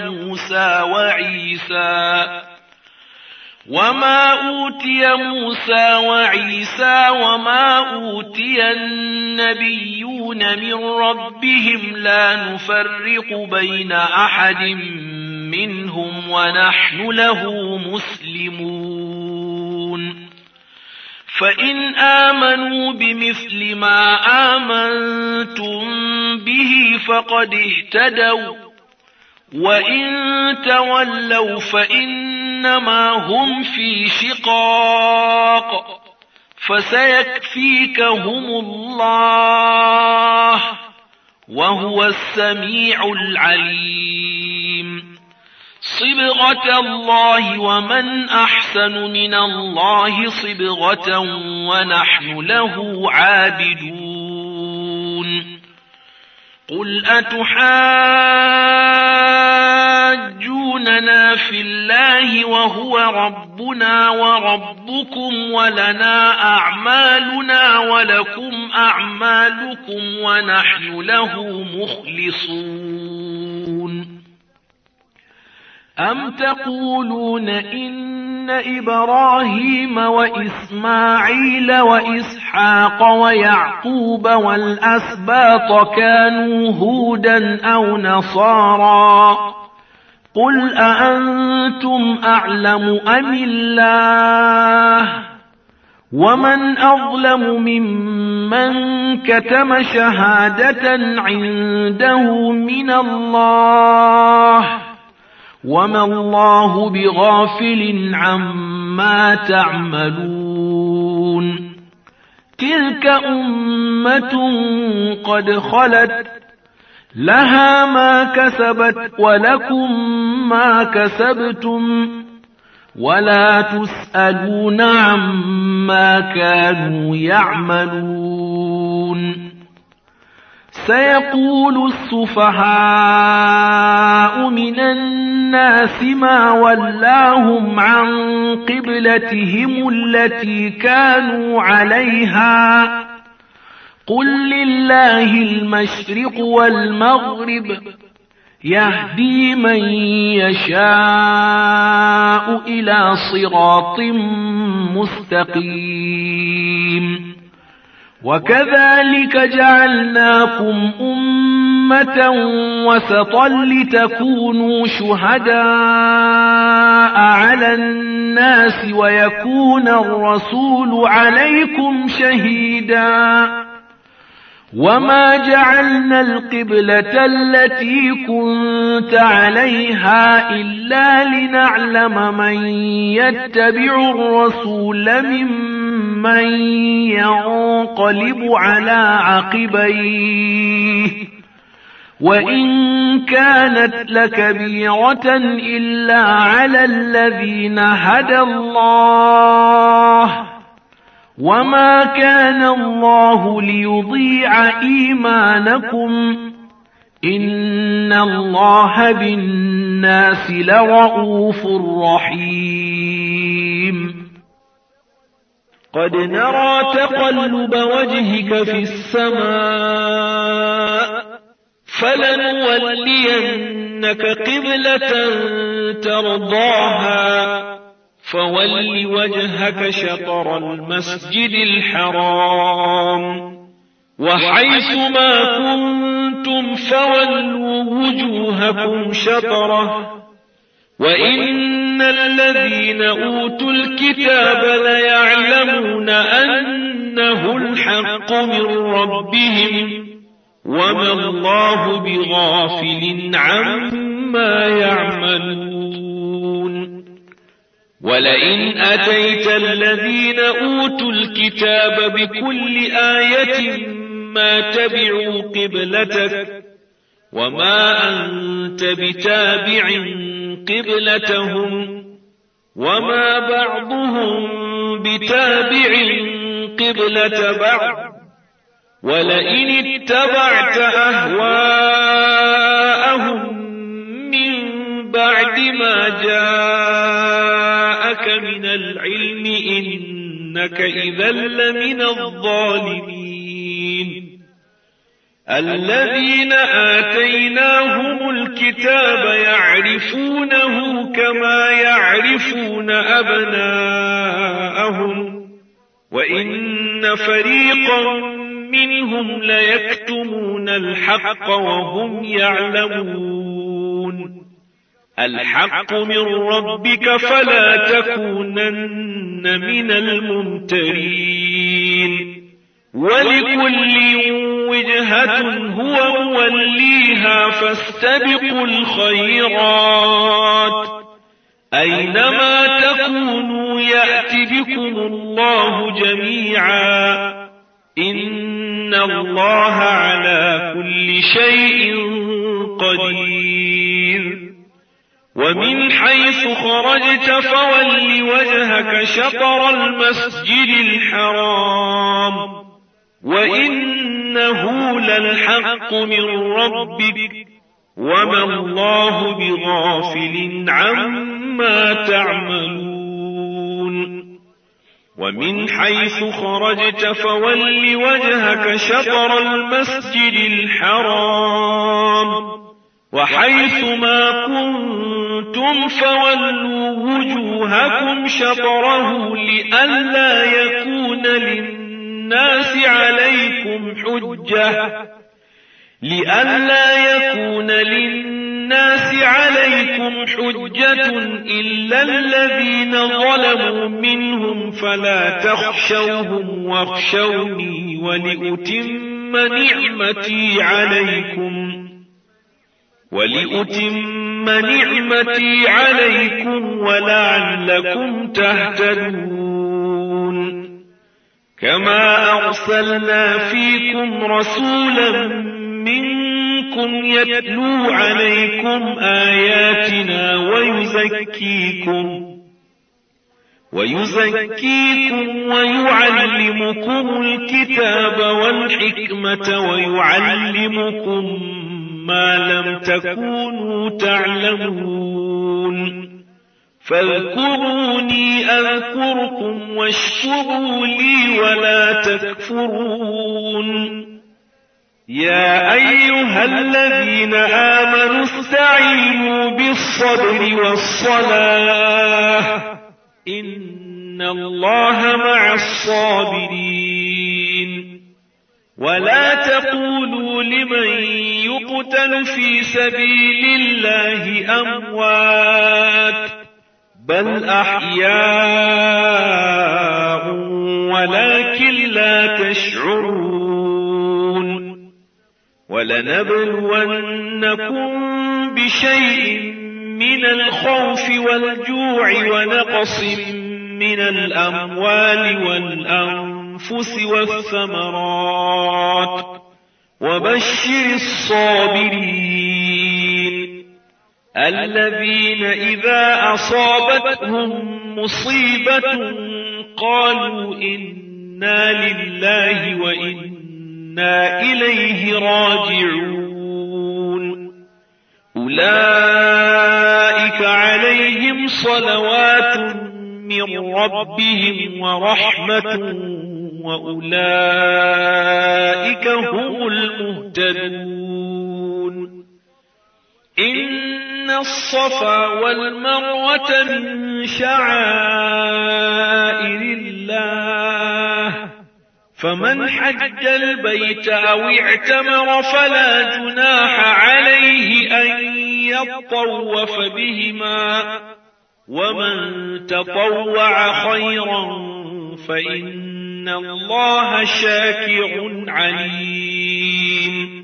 موسى وعيسى وما أوتي النبيون من ربهم لا نفرق بين أحد منهم ونحن له مسلمون. فإن آمنوا بمثل ما آمنتم به فقد اهتدوا وإن تولوا فإنما هم في شقاق فسيكفيكهم الله وهو السميع العليم. صبغة الله ومن أحسن من الله صبغة ونحن له عابدون. قل أتحاجوننا في الله وهو ربنا وربكم ولنا أعمالنا ولكم أعمالكم ونحن له مخلصون أم تقولون إن إبراهيم وإسماعيل وإسحاق ويعقوب والأسباط كانوا هودا أو نصارى قل أأنتم أعلم أم الله ومن أظلم ممن كتم شهادة عنده من الله وما الله بغافل عما تعملون تلك أمة قد خلت لها ما كسبت ولكم ما كسبتم ولا تسألون عما كانوا يعملون سيقول السفهاء من الناس ما ولاهم عن قبلتهم التي كانوا عليها قل لله المشرق والمغرب يهدي من يشاء إلى صراط مستقيم وكذلك جعلناكم أمة وسطا لتكونوا شهداء على الناس ويكون الرسول عليكم شهيدا وما جعلنا القبلة التي كنت عليها إلا لنعلم من يتبع الرسول ممن ينقلب على عقبيه وإن كانت لكبيرة إلا على الذين هدى الله وما كان الله ليضيع إيمانكم إن الله بالناس لرؤوف رحيم قد نرى تقلب وجهك في السماء فلنولينك قبلة ترضاها فول وجهك شطر المسجد الحرام وحيث ما كنتم فولوا وجوهكم شطره وإن الذين أوتوا الكتاب ليعلمون أنه الحق من ربهم وما الله بغافل عما يعملون ولئن أتيت الذين أوتوا الكتاب بكل آية ما تبعوا قبلتك وما أنت بتابع قبلتهم وما بعضهم بتابع قبلة بعض ولئن اتبعت أهواءهم من بعد ما جاءك من العلم إنك إذا لمن الظالمين الذين آتيناهم الكتاب يعرفونه كما يعرفون أبناءهم وإن فريقا منهم ليكتمون الحق وهم يعلمون الحق من ربك فلا تكونن من الممترين ولكل وجهة هو موليها فاستبقوا الخيرات أينما تكونوا يأت بكم الله جميعا إن الله على كل شيء قدير ومن حيث خرجت فول وجهك شطر المسجد الحرام وإنه إنه للحق من ربك وما الله بغافل عما تعملون ومن حيث خرجت فول وجهك شطر المسجد الحرام وحيث ما كنتم فولوا وجوهكم شطره لئلا يكون للناس عليكم حجة إلا الذين ظلموا منهم فلا تخشوهم واخشوني ولأتم نعمتي عليكم ولعلكم تهتدون كما أرسلنا فيكم رسولا منكم يتلو عليكم آياتنا ويزكيكم ويعلمكم الكتاب والحكمة ويعلمكم ما لم تكونوا تعلمون فاذكروني أذكركم واشكروا لي ولا تكفرون يا أيها الذين آمنوا استعينوا بالصبر والصلاة إن الله مع الصابرين ولا تقولوا لمن يقتل في سبيل الله أموات بل أحياء ولكن لا تشعرون ولنبلونكم بشيء من الخوف والجوع ونقص من الأموال والأنفس والثمرات وبشر الصابرين الذين إذا أصابتهم مصيبة قالوا إنا لله وإنا إليه راجعون أولئك عليهم صلوات من ربهم ورحمة وأولئك هم المهتدون إن الصفا والمروة من شعائر الله فمن حج البيت أو اعتمر فلا جناح عليه أن يطوف بهما ومن تطوع خيرا فإن الله شاكر عليم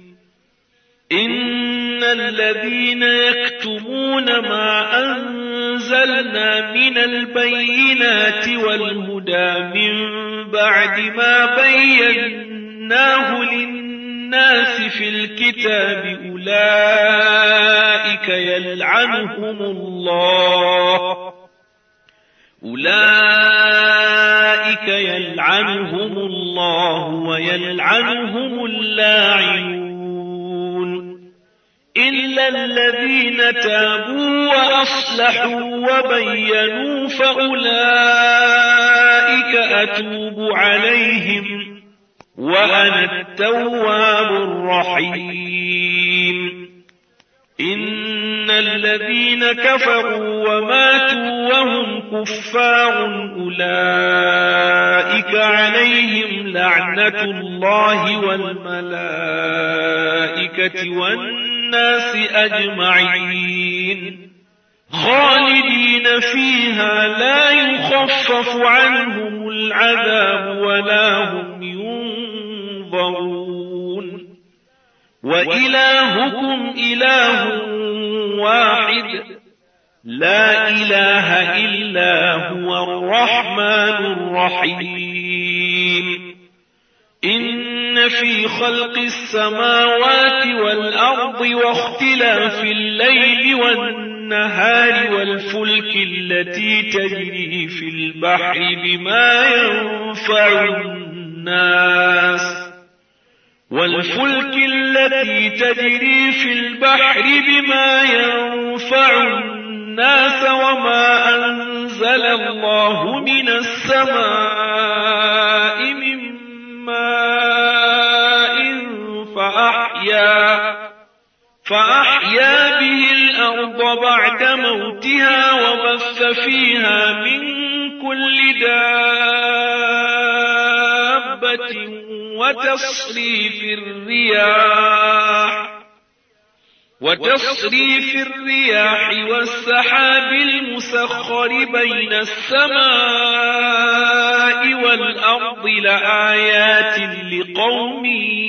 إن الذين يكتمون ما أنزلنا من البينات والهدى من بعد ما بيناه للناس في الكتاب أولئك يلعنهم الله ويلعنهم اللاعنون إلا الذين تابوا وأصلحوا وبينوا فأولئك أتوب عليهم وأنا التواب الرحيم إن الذين كفروا وماتوا وهم كفار أولئك عليهم لعنة الله والملائكة والناس أجمعين خالدين فيها لا يخفف عنهم العذاب ولا هم ينظرون وإلهكم إله واحد لا إله إلا هو الرحمن الرحيم إن في خلق السماوات والأرض واختلاف الليل والنهار والفلك التي تجري في البحر بما ينفع الناس والفلك التي تجري في البحر بما ينفع الناس وما أنزل الله من السماء من ماء فأحيا به الأرض بعد موتها وبث فيها من كل دابة وتصريف الرياح والسحاب المسخر بين السماء والأرض لآيات لقوم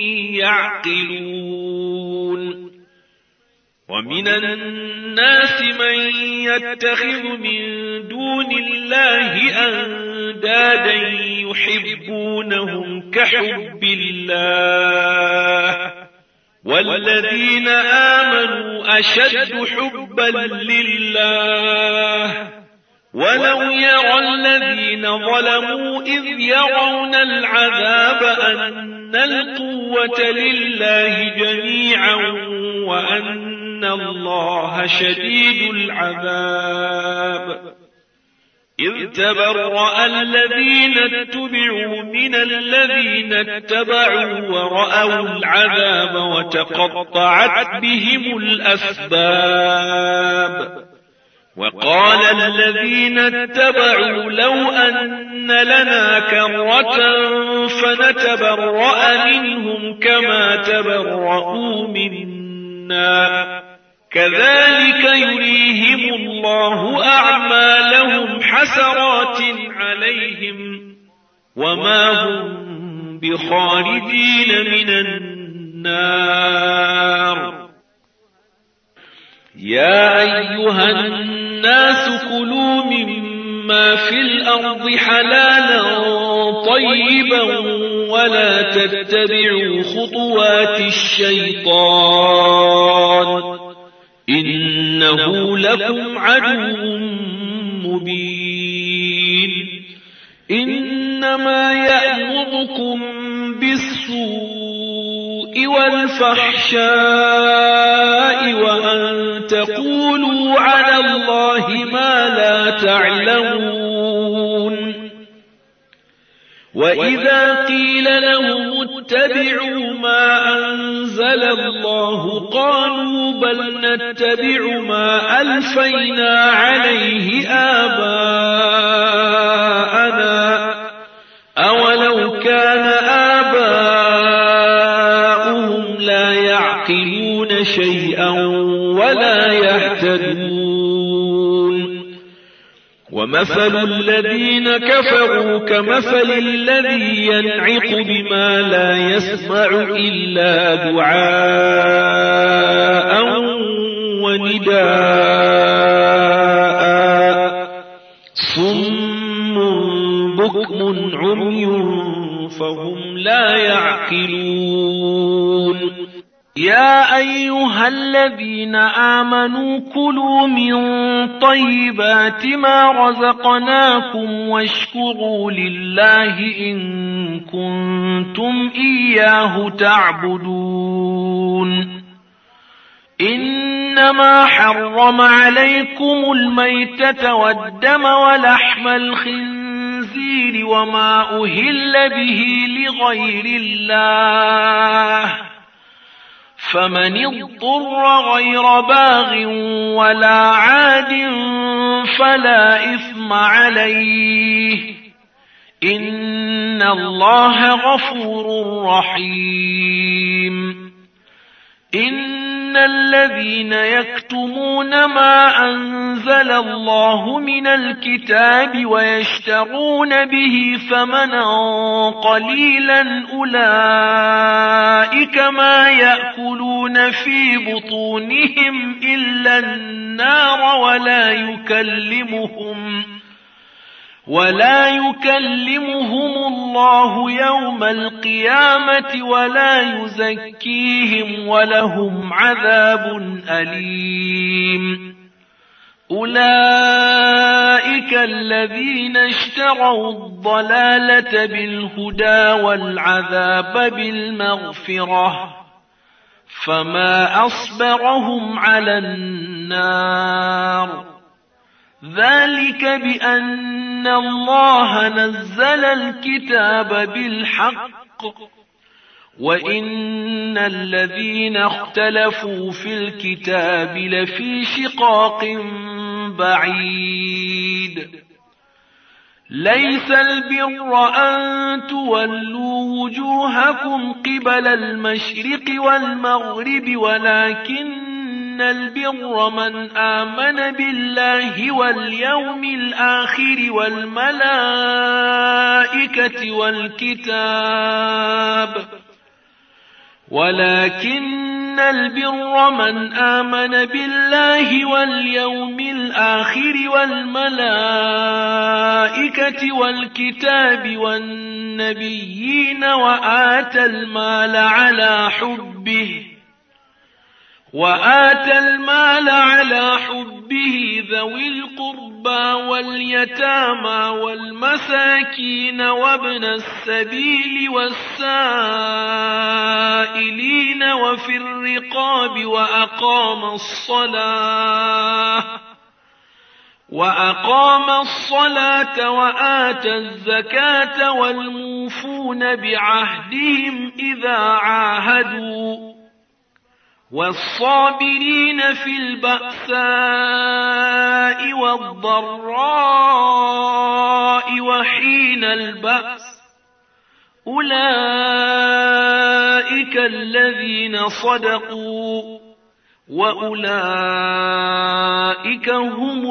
يعقلون ومن الناس من يتخذ من دون الله أندادا يحبونهم كحب الله والذين آمنوا أشد حبا لله ولو يرى الذين ظلموا إذ يرون العذاب أن القوة لله جميعا وأن الله شديد العذاب إذ تبرأ الذين اتبعوا من الذين اتبعوا ورأوا العذاب وتقطعت بهم الأسباب وقال الذين اتبعوا لو أن لنا كرة فنتبرأ منهم كما تبرؤوا منا كذلك يريهم الله أعمالهم حسرات عليهم وما هم بخارجين من النار يا أيها الناس كلوا مما في الأرض حلالا طيبا ولا تتبعوا خطوات الشيطان إنه لكم عدو مبين إنما يأمركم بالسوء والفحشاء وأن تقولوا على الله ما لا تعلمون وإذا قيل لهم اتبعوا ما أنزل الله قالوا بل نتبع ما ألفينا عليه آباءنا أولو كان آباؤهم لا يعقلون شيئا ولا يهتدون ومثل الذين كفروا كمثل الذي ينعق بما لا يسمع إلا دعاء ونداء صم بكم عمي فهم لا يعقلون يا أيها الذين آمنوا كلوا من طيبات ما رزقناكم واشكروا لله إن كنتم إياه تعبدون إنما حرم عليكم الميتة والدم ولحم الخنزير وما أهل به لغير الله فمن اضطر غير باغ ولا عاد فلا إثم عليه إن الله غفور رحيم إن الذين يكتمون ما أنزل الله من الكتاب ويشترون به ثمنا قليلا أولئك ما يأكلون في بطونهم إلا النار ولا يكلمهم الله يوم القيامة ولا يزكيهم ولهم عذاب أليم أولئك الذين اشتروا الضلالة بالهدى والعذاب بالمغفرة فما أصبرهم على النار ذلك بأن الله نزل الكتاب بالحق وإن الذين اختلفوا في الكتاب لفي شقاق بعيد ليس البر أن تولوا وجوهكم قبل المشرق والمغرب ولكن البر من آمن بالله واليوم الآخر والملائكة والكتاب والنبيين وآتى المال على حبه ذوي القربى واليتامى والمساكين وابن السبيل والسائلين وفي الرقاب وأقام الصلاة وآتى الزكاة والموفون بعهدهم إذا عاهدوا والصابرين في البأساء والضراء وحين البأس أولئك الذين صدقوا وأولئك هم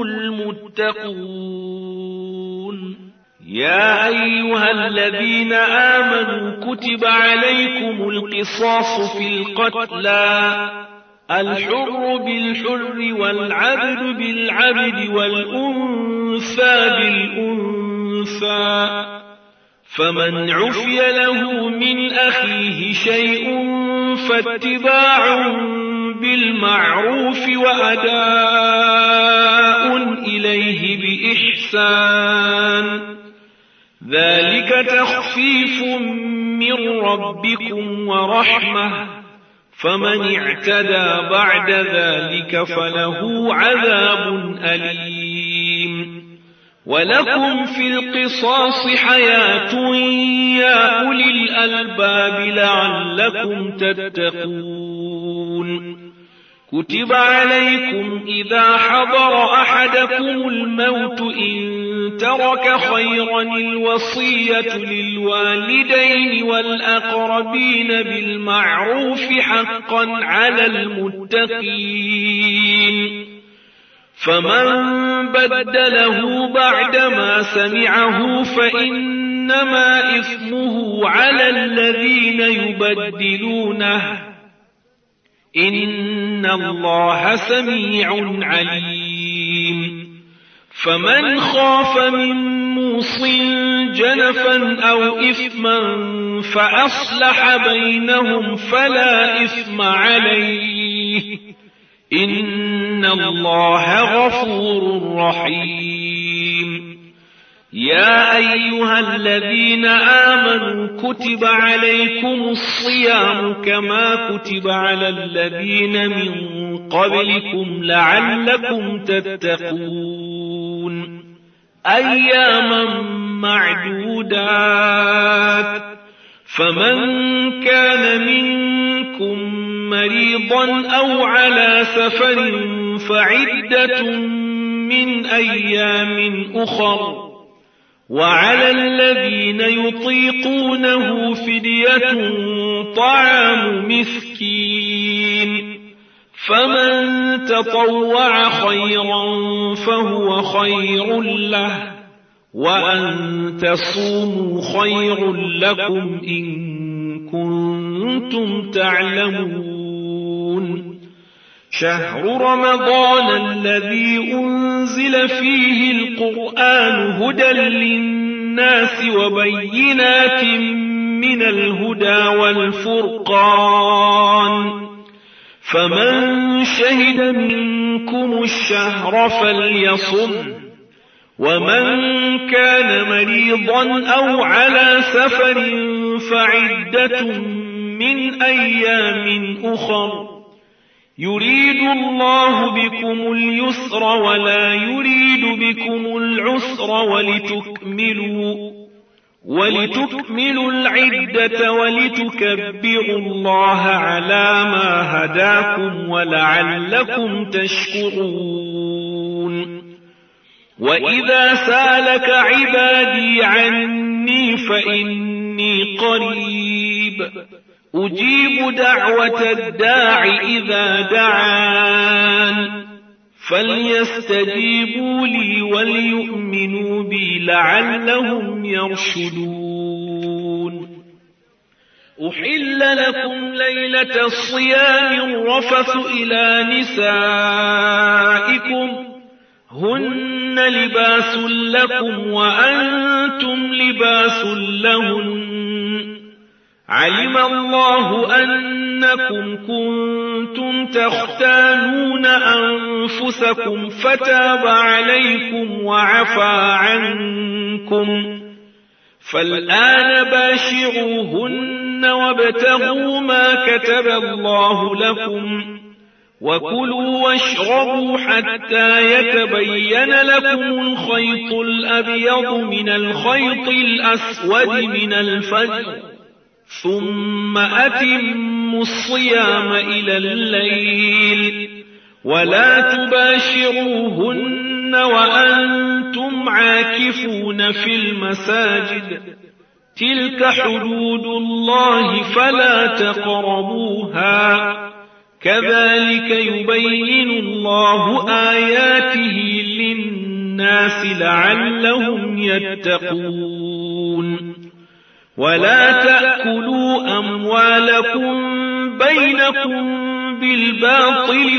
المتقون يا أيها الذين آمنوا كتب عليكم القصاص في القتلى الحر بالحر والعبد بالعبد والأنثى بالأنثى فمن عفي له من أخيه شيء فاتباع بالمعروف وأداء إليه بإحسان ذلك تخفيف من ربكم ورحمة فمن اعتدى بعد ذلك فله عذاب أليم ولكم في القصاص حياة يا أولي الألباب لعلكم تتقون كتب عليكم إذا حضر أحدكم الموت إن ترك خيرا الوصية للوالدين والأقربين بالمعروف حقا على المتقين فمن بدله بعدما سمعه فإنما إثمه على الذين يبدلونه إن الله سميع عليم فمن خاف من موص جنفا أو إثما فأصلح بينهم فلا إثم عليه إن الله غفور رحيم يا أيها الذين آمنوا كتب عليكم الصيام كما كتب على الذين من قبلكم لعلكم تتقون أياما معدودات فمن كان منكم مريضا أو على سفر فعدة من أيام أخر وعلى الذين يطيقونه فدية طعام مسكين فمن تطوع خيرا فهو خير له وأن تصوموا خير لكم إن كنتم تعلمون شهر رمضان الذي أنزل فيه القرآن هدى للناس وبينات من الهدى والفرقان فمن شهد منكم منكم الشهر فليصم ومن كان مريضا أو على سفر فعدة من أيام أخر يريد الله بكم اليسر ولا يريد بكم العسر ولتكملوا العدة ولتكبروا الله على ما هداكم ولعلكم تشكرون. وإذا سالك عبادي عني فإني قريب أجيب دعوة الداع إذا دعان فليستجيبوا لي وليؤمنوا بي لعلهم يرشدون. أحل لكم ليلة الصيام الرفث إلى نسائكم هن لباس لكم وأنتم لباس لهن علم الله أنكم كنتم تختانون أنفسكم فتاب عليكم وعفى عنكم فالآن باشروهن وابتغوا ما كتب الله لكم وكلوا واشربوا حتى يتبين لكم الخيط الأبيض من الخيط الأسود من الفجر ثم أتموا الصيام إلى الليل ولا تباشروهن وأنتم عاكفون في المساجد تلك حدود الله فلا تقربوها كذلك يبين الله آياته للناس لعلهم يتقون. ولا تأكلوا أموالكم بينكم بالباطل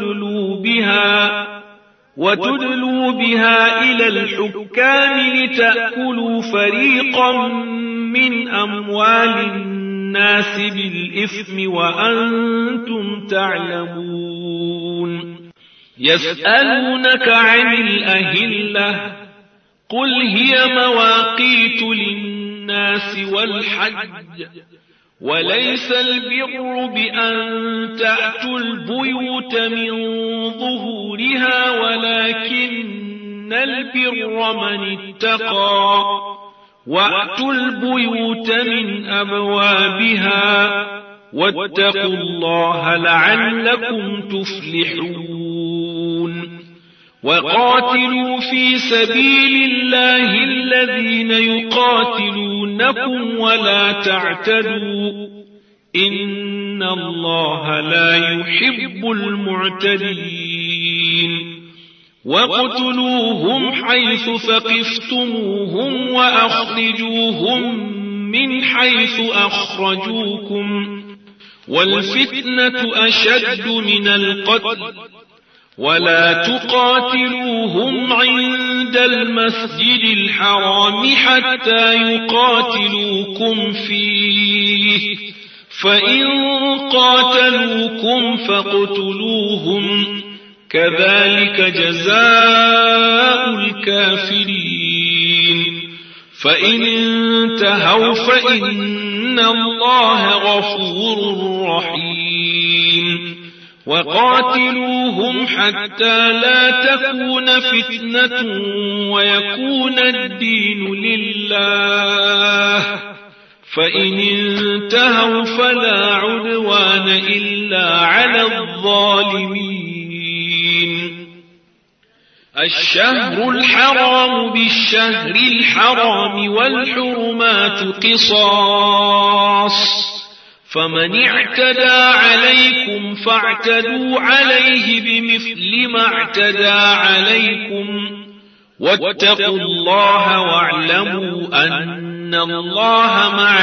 وتدلوا بها إلى الحكام لتأكلوا فريقا من أموال الناس بالإثم وأنتم تعلمون. يسألونك عن الأهلة قل هي مواقيت للناس والحج وليس البر بأن تأتوا البيوت من ظهورها ولكن البر من اتقى وأتوا البيوت من أبوابها واتقوا الله لعلكم تفلحون. وقاتلوا في سبيل الله الذين يقاتلونكم ولا تعتدوا إن الله لا يحب المعتدين. وقتلوهم حيث ثقفتموهم وأخرجوهم من حيث أخرجوكم والفتنة أشد من القتل ولا تقاتلوهم عند المسجد الحرام حتى يقاتلوكم فيه فإن قاتلوكم فاقتلوهم كذلك جزاء الكافرين. فإن انتهوا فإن الله غفور رحيم. وقاتلوهم حتى لا تكون فتنة ويكون الدين لله فإن انتهوا فلا عدوان إلا على الظالمين. الشهر الحرام بالشهر الحرام والحرمات قصاص فمن اعتدى عليكم فاعتدوا عليه بمثل ما اعتدى عليكم واتقوا الله واعلموا أن الله مع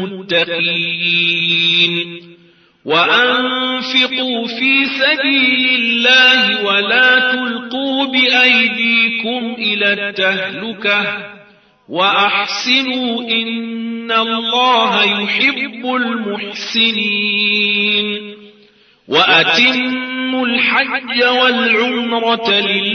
المتقين. وأنفقوا في سبيل الله ولا تلقوا بأيديكم إلى التهلكة وأحسنوا إن الله يحب المحسنين. وأتموا أتموا الحج والعمرة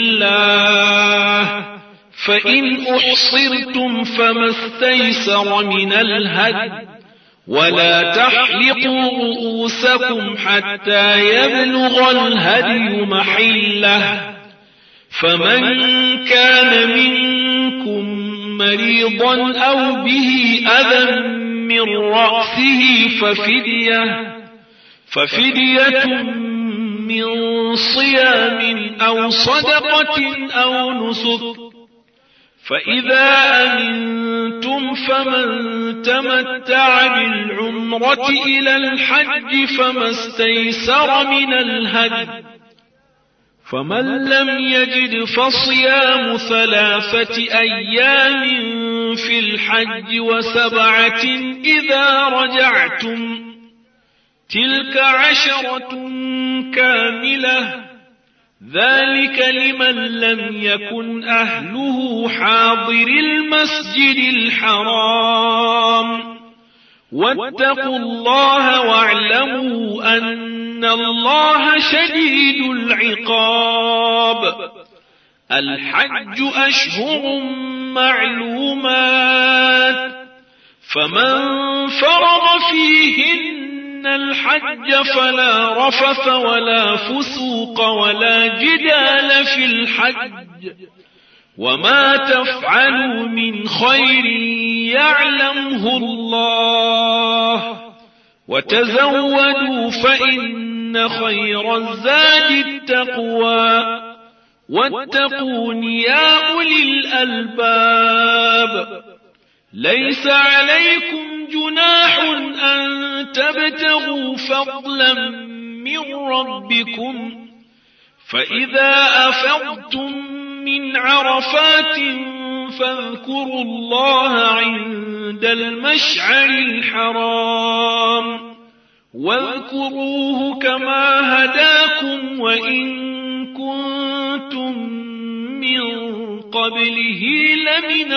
لله فإن أحصرتم فما استيسر من الهدي ولا تحلقوا رؤوسكم حتى يبلغ الهدي محله فمن كان منكم مريضا أو به أذى من رأسه ففدية من صيام أو صدقة أو نسك فإذا أمنتم فمن تمتع بالعمرة إلى الحج فما استيسر من الهدي فمن لم يجد فصيام 3 أيام في الحج و7 إذا رجعتم تلك 10 كاملة ذلك لمن لم يكن أهله حاضر المسجد الحرام واتقوا الله واعلموا أن الله شديد العقاب الحج أشهر معلومات فمن فرض فيهن الحج فلا رفث ولا فسوق ولا جدال في الحج وما تفعلوا من خير يعلمه الله وتزودوا فإن خير الزاد التقوى واتقون يا أولي الألباب ليس عليكم جناح أن تبتغوا فضلا من ربكم فإذا أفضتم من عرفات فاذكروا الله عند المشعر الحرام واذكروه كما هداكم وإن كنتم من قبله لمن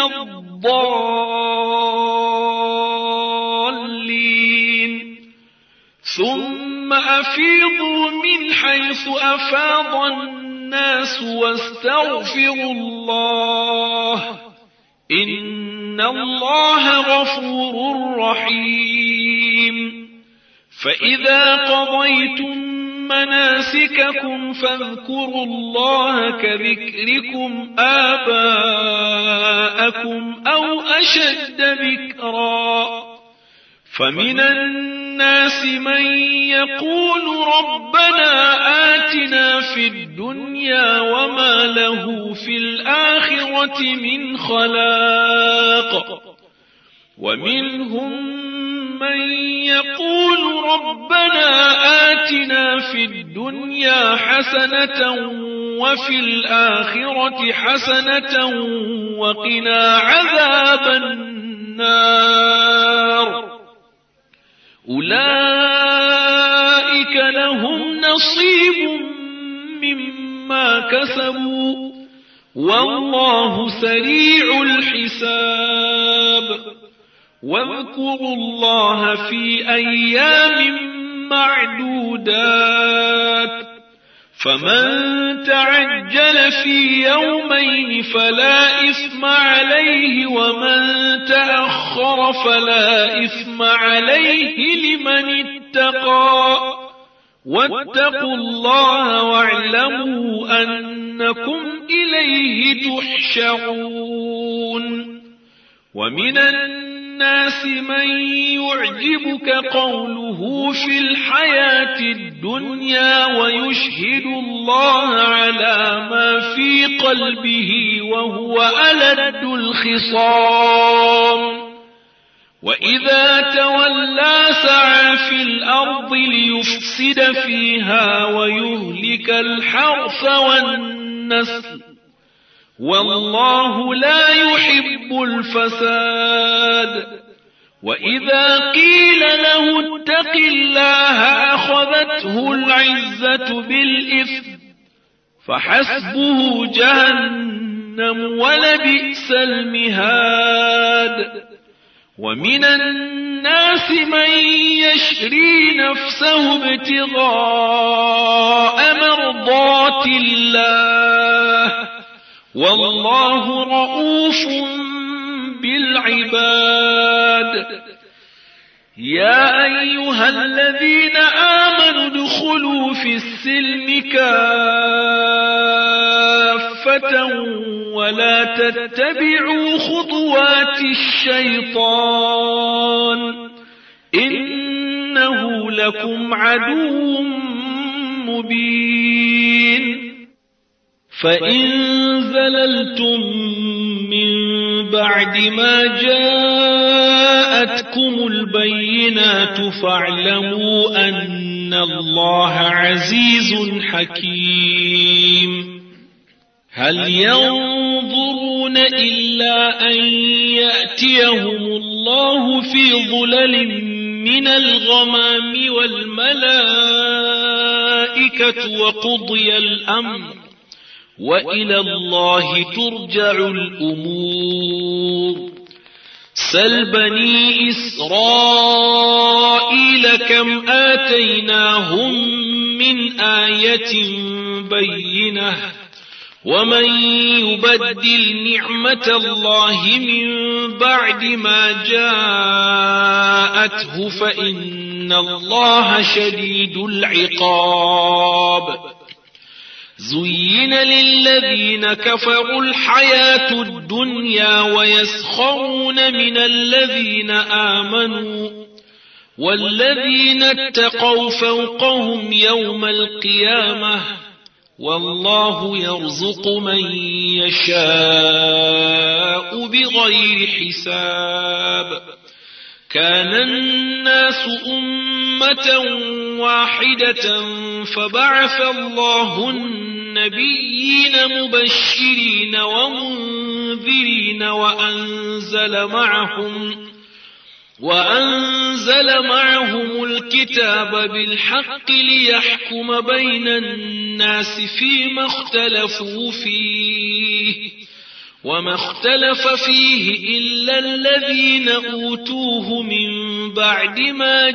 الضالين ثم أفيضوا من حيث أفاض الناس واستغفروا الله إن الله غفور رحيم فإذا قضيتم مناسككم فاذكروا الله كذكركم آباءكم أو أشد ذكرا فمن الناس من يقول ربنا آتنا في الدنيا وما له في الآخرة من خلاق ومنهم من يقول ربنا آتنا في الدنيا حسنة وفي الآخرة حسنة وقنا عذاب النار أولئك لهم نصيب مما كسبوا والله سريع الحساب واذكروا الله في أيام معدودات فمن تعجل في يومين فلا إثم عليه ومن تأخر فلا إثم عليه لمن اتقى واتقوا الله واعلموا أنكم إليه تحشرون ومن الناس من يعجبك قوله في الحياة الدنيا ويشهد الله على ما في قلبه وهو ألد الخصام وإذا تولى سعى في الأرض ليفسد فيها ويهلك الحرث والنسل والله لا يحب الفساد وإذا قيل له اتق الله أخذته العزة بالإثم فحسبه جهنم ولبئس المهاد ومن الناس من يشري نفسه ابتغاء مرضات الله والله رؤوف بالعباد يا أيها الذين آمنوا ادخلوا في السلم كافة ولا تتبعوا خطوات الشيطان إنه لكم عدو مبين فإن زللتم من بعد ما جاءتكم البينات فاعلموا أن الله عزيز حكيم هل ينظرون إلا أن يأتيهم الله في ظلل من الغمام والملائكة وقضي الأمر وإلى الله ترجع الأمور سل بني إسرائيل كم آتيناهم من آية بينة ومن يبدل نعمة الله من بعد ما جاءته فإن الله شديد العقاب زين للذين كفروا الحياة الدنيا ويسخرون من الذين آمنوا والذين اتقوا فوقهم يوم القيامة والله يرزق من يشاء بغير حساب كان الناس أمة واحدة فبعث الله النبيين مبشرين ومنذرين وأنزل معهم الكتاب بالحق ليحكم بين الناس فيما اختلفوا فيه وما اختلف فيه إلا الذين أوتوه من بعد ما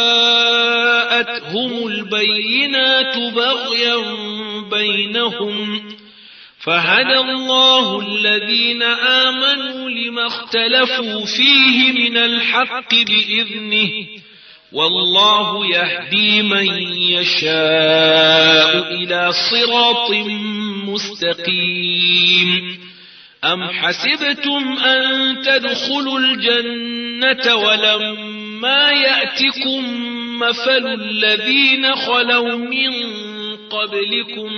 جاءتهم البينات بغيا بينهم فهدى الله الذين آمنوا لما اختلفوا فيه من الحق بإذنه والله يهدي من يشاء إلى صراط مستقيم أم حسبتم أن تدخلوا الجنة ولما يأتكم مثل الذين خلوا من قبلكم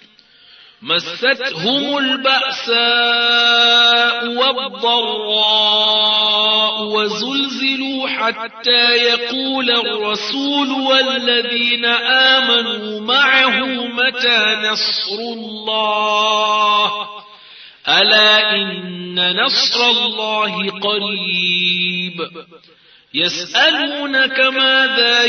مستهم البأساء والضراء وزلزلوا حتى يقول الرسول والذين آمنوا معه متى نصر الله ألا إن نصر الله قريب يسألونك ماذا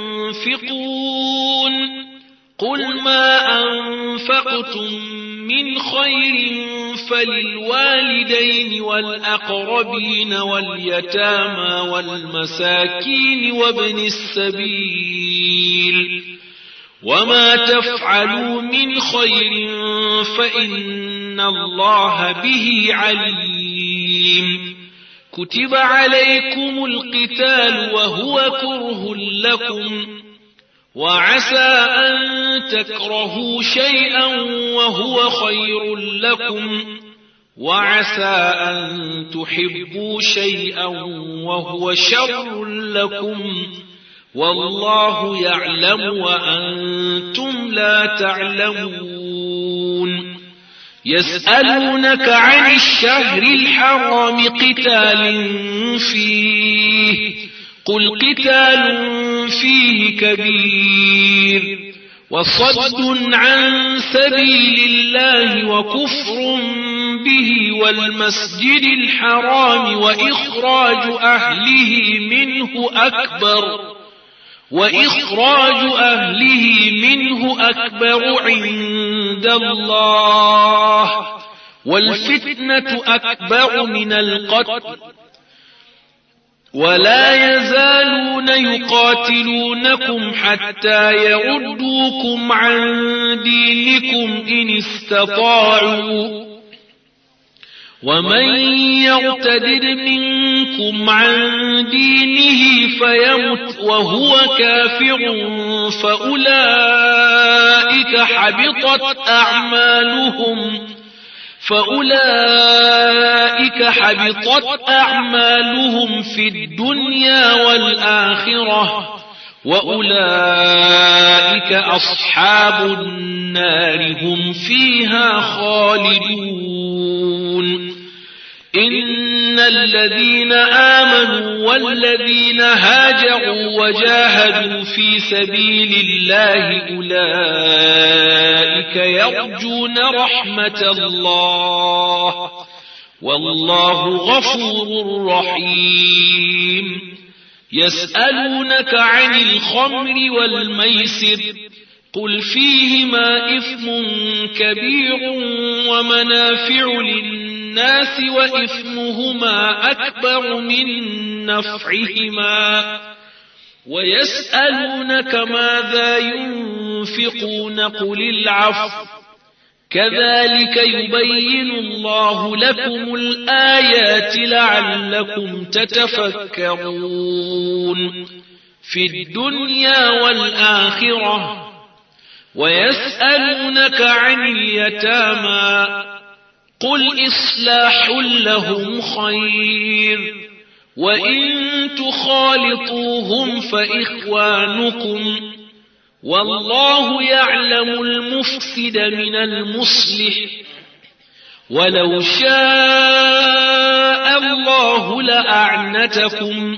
ينفقون قل ما أنفقتم من خير فللوالدين والأقربين واليتامى والمساكين وابن السبيل وما تفعلوا من خير فإن الله به عليم كتب عليكم القتال وهو كره لكم وعسى أن تكرهوا شيئا وهو خير لكم وعسى أن تحبوا شيئا وهو شر لكم والله يعلم وأنتم لا تعلمون يسألونك عن الشهر الحرام قتال فيه قل قتال فيه كبير وصد عن سبيل الله وكفر به والمسجد الحرام وإخراج أهله منه أكبر عند الله والفتنة أكبر من القتل ولا يزالون يقاتلونكم حتى يردوكم عن دينكم إن استطاعوا ومن يرتد منكم عن دينه فيمت وهو كافر فأولئك حبطت أعمالهم في الدنيا والآخرة وأولئك أصحاب النار هم فيها خالدون إن الذين آمنوا والذين هاجروا وجاهدوا في سبيل الله أولئك يرجون رحمة الله والله غفور رحيم يسألونك عن الخمر والميسر قل فيهما إثم كبير ومنافع للناس وإثمهما أكبر من نفعهما ويسألونك ماذا ينفقون قل العفو كذلك يبين الله لكم الآيات لعلكم تتفكرون في الدنيا والآخرة ويسألونك عن اليتامى قل إصلاح لهم خير وإن تخالطوهم فإخوانكم والله يعلم المفسد من المصلح ولو شاء الله لأعنتكم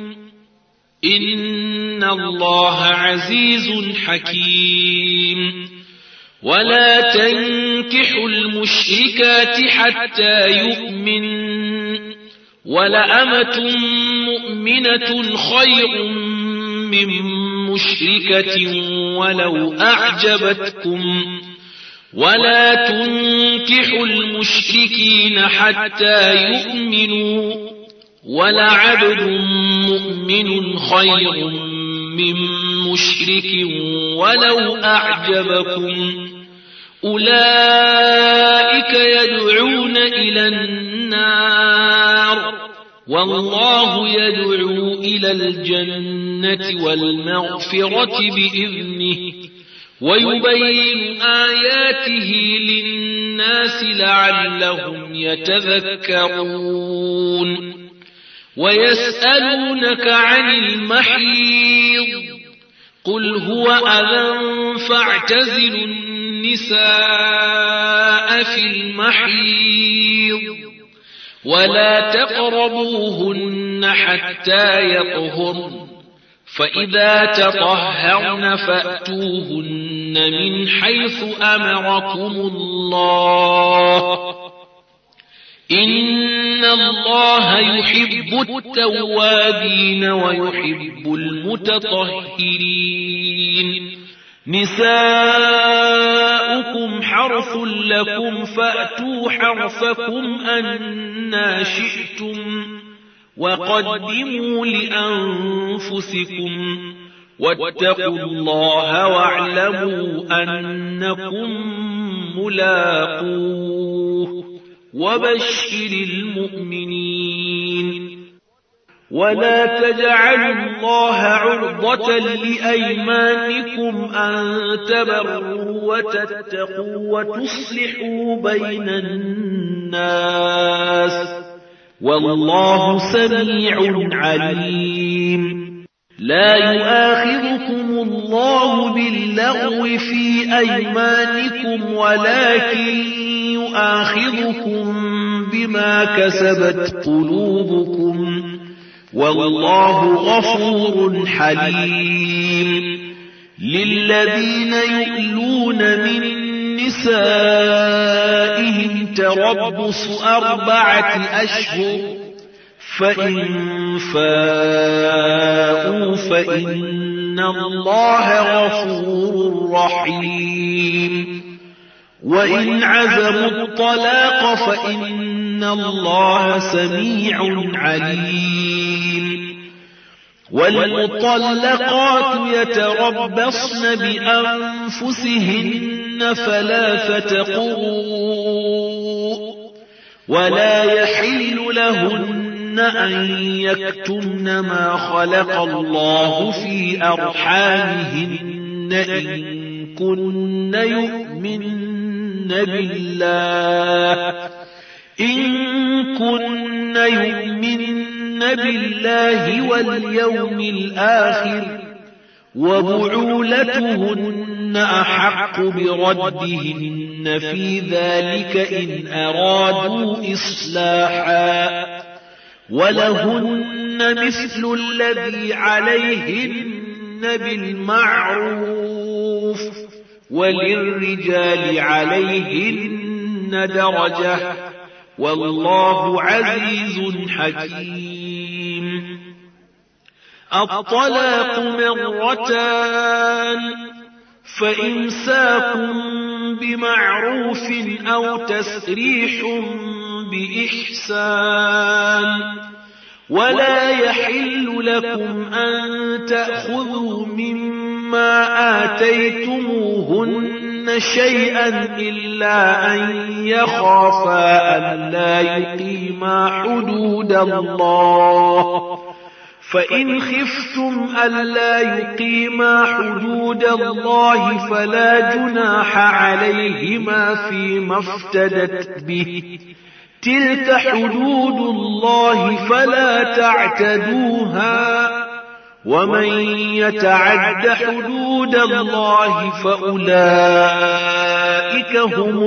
إن الله عزيز حكيم ولا تنكحوا المشركات حتى يؤمن ولأمة مؤمنة خير من مشركة ولو أعجبتكم ولا تنكحوا المشركين حتى يؤمنوا ولعبد مؤمن خير من مشرك ولو أعجبكم أولئك يدعون إلى النار والله يدعو إلى الجنة والمغفرة بإذنه ويبين آياته للناس لعلهم يتذكرون ويسألونك عن المحيض قل هو أذى فاعتزلوا النساء في المحيض ولا تقربوهن حتى يطهرن فإذا تطهرن فأتوهن من حيث أمركم الله إن الله يحب التوابين ويحب المتطهرين نساؤكم حرث لكم فأتوا حرثكم أنى شئتم وقدموا لأنفسكم واتقوا الله واعلموا أنكم ملاقوه وبشر المؤمنين ولا تجعلوا الله عرضة لأيمانكم أن تبروا وتتقوا وتصلحوا بين الناس والله سميع عليم لا يؤاخذكم الله باللغو في أيمانكم ولكن يؤاخذكم بما كسبت قلوبكم والله غفور حليم للذين يؤلون من نسائهم تربص 4 أشهر فإن فاءوا فإن الله غفور رحيم وإن عزموا الطلاق فإن الله سميع عليم والمطلقات يتربصن بأنفسهن 3 قروء ولا يحل لهن أن يكتمن ما خلق الله في أرحامهن إن كن يؤمن بالله واليوم الآخر وبعولتهن أحق بردهن في ذلك إن أرادوا إصلاحا ولهن مثل الذي عليهن بالمعروف وللرجال عليهن درجة والله عزيز حكيم. الطلاق مرتان فإمساك بمعروف أو تسريح بإحسان ولا يحل لكم أن تأخذوا مما آتيتموهن شيئا إلا أن يخافا أن لا يقيما حدود الله فإن خفتم ألا يقيما حدود الله فلا جناح عليهما فيما افتدت به تلك حدود الله فلا تعتدوها ومن يتعد حدود الله فأولئك هم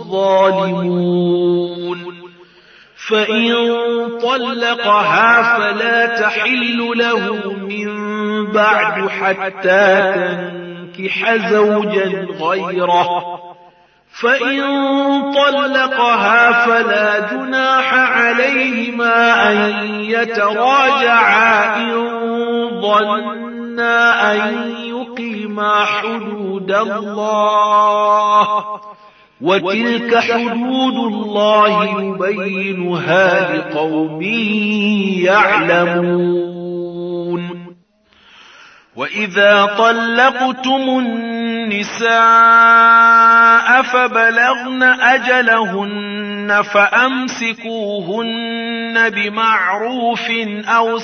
الظالمون. فإن طلقها فلا تحل له من بعد حتى تنكح زوجا غيره فإن طلقها فلا جناح عليهما أن يتراجعا إن ظنا أن يقيما حدود الله وتلك حدود الله يبينها لقوم يعلمون. وإذا طلقتم النساء فبلغن أجلهن فأمسكوهن بمعروف أو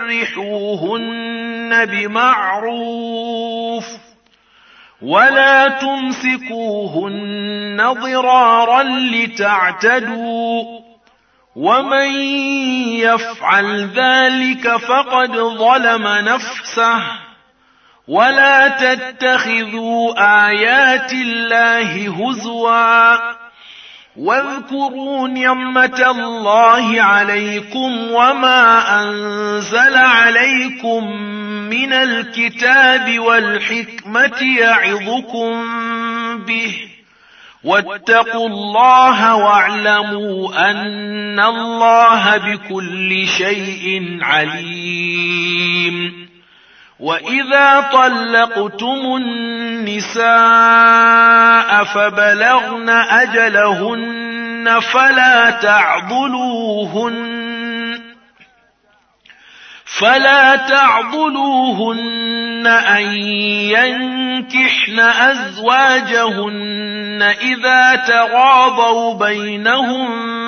سرحوهن بمعروف ولا تمسكوهن ضرارا لتعتدوا ومن يفعل ذلك فقد ظلم نفسه ولا تتخذوا آيات الله هزوا واذكروا نعمة الله عليكم وما أنزل عليكم من الكتاب والحكمة يعظكم به واتقوا الله واعلموا أن الله بكل شيء عليم. وإذا طلقتم النساء فبلغن أجلهن فلا تعضلوهن أن ينكحن أزواجهن إذا تراضوا بينهم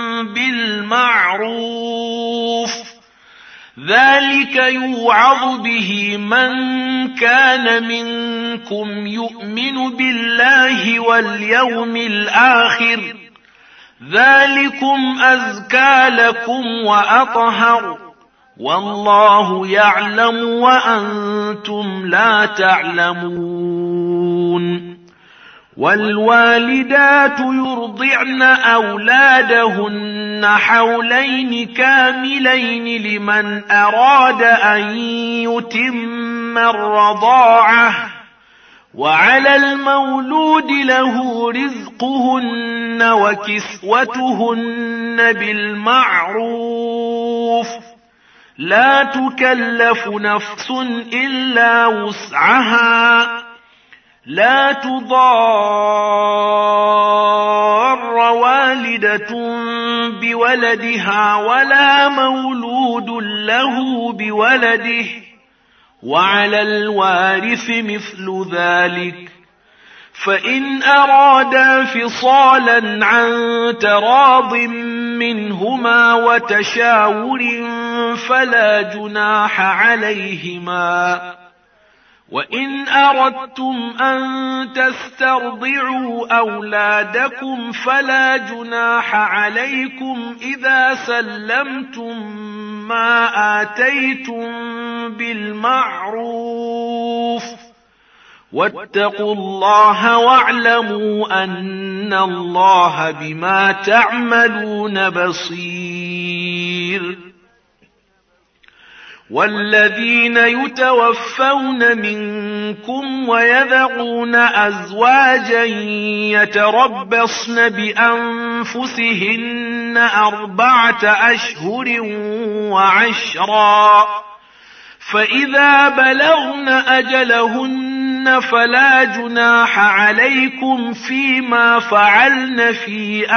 بالمعروف ذلك يوعظ به من كان منكم يؤمن بالله واليوم الآخر ذلكم أزكى لكم وأطهر والله يعلم وأنتم لا تعلمون. والوالدات يرضعن أولادهن حولين كاملين لمن أراد أن يتم الرضاعة وعلى المولود له رزقهن وكسوتهن بالمعروف لا تكلف نفس إلا وسعها لا تضار والدة بولدها ولا مولود له بولده وعلى الوارث مثل ذلك، فإن أرادا فصالا عن تراض منهما وتشاور فلا جناح عليهما. وإن أردتم أن تسترضعوا أولادكم فلا جناح عليكم إذا سلمتم ما آتيتم بالمعروف، واتقوا الله واعلموا أن الله بما تعملون بصير. والذين يتوفون منكم ويذرون أزواجا يتربصن بأنفسهن 4 أشهر و10، فإذا بلغن أجلهن فلا جناح عليكم فيما فعلن في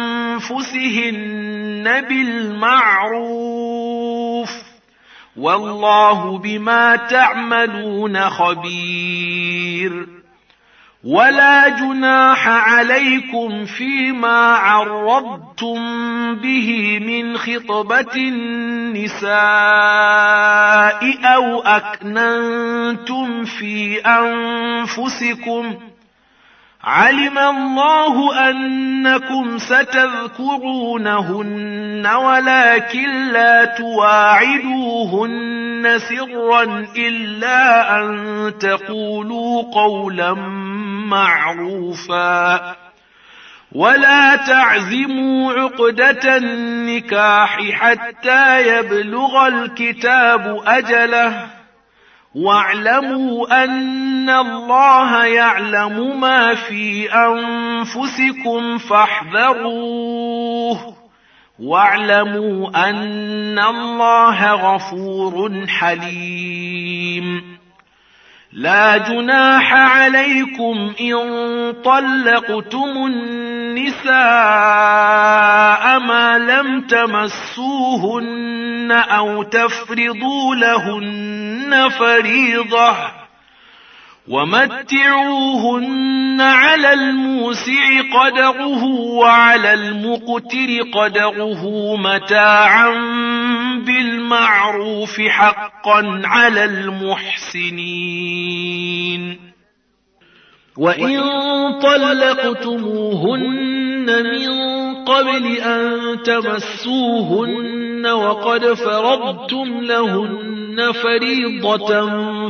أنفسهن بالمعروف، والله بما تعملون خبير. ولا جناح عليكم فيما عرضتم به من خطبة النساء أو أكننتم في أنفسكم، علم الله أنكم ستذكرونهن ولكن لا تواعدوهن سرا إلا أن تقولوا قولا معروفا، ولا تعزموا عقدة النكاح حتى يبلغ الكتاب أجله، واعلموا أن الله يعلم ما في أنفسكم فاحذروه، واعلموا أن الله غفور حليم. لا جناح عليكم إن طلقتم النساء ما لم تمسوهن أو تفرضوا لهن فريضة، ومتعوهن على الموسع قدره وعلى المقتر قدره متاعا بالمعروف حقا على المحسنين. وإن طلقتموهن من قبل أن تمسوهن وقد فرضتم لهن فريضة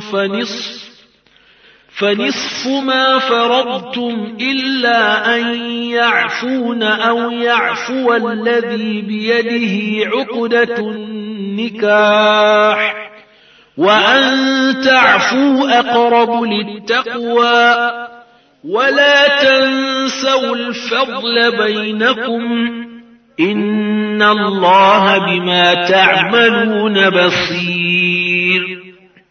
فنصف ما فرضتم إلا أن يعفون أو يعفو الذي بيده عقدة النكاح، وأن تعفوا أقرب للتقوى، ولا تنسوا الفضل بينكم، إن الله بما تعملون بصير.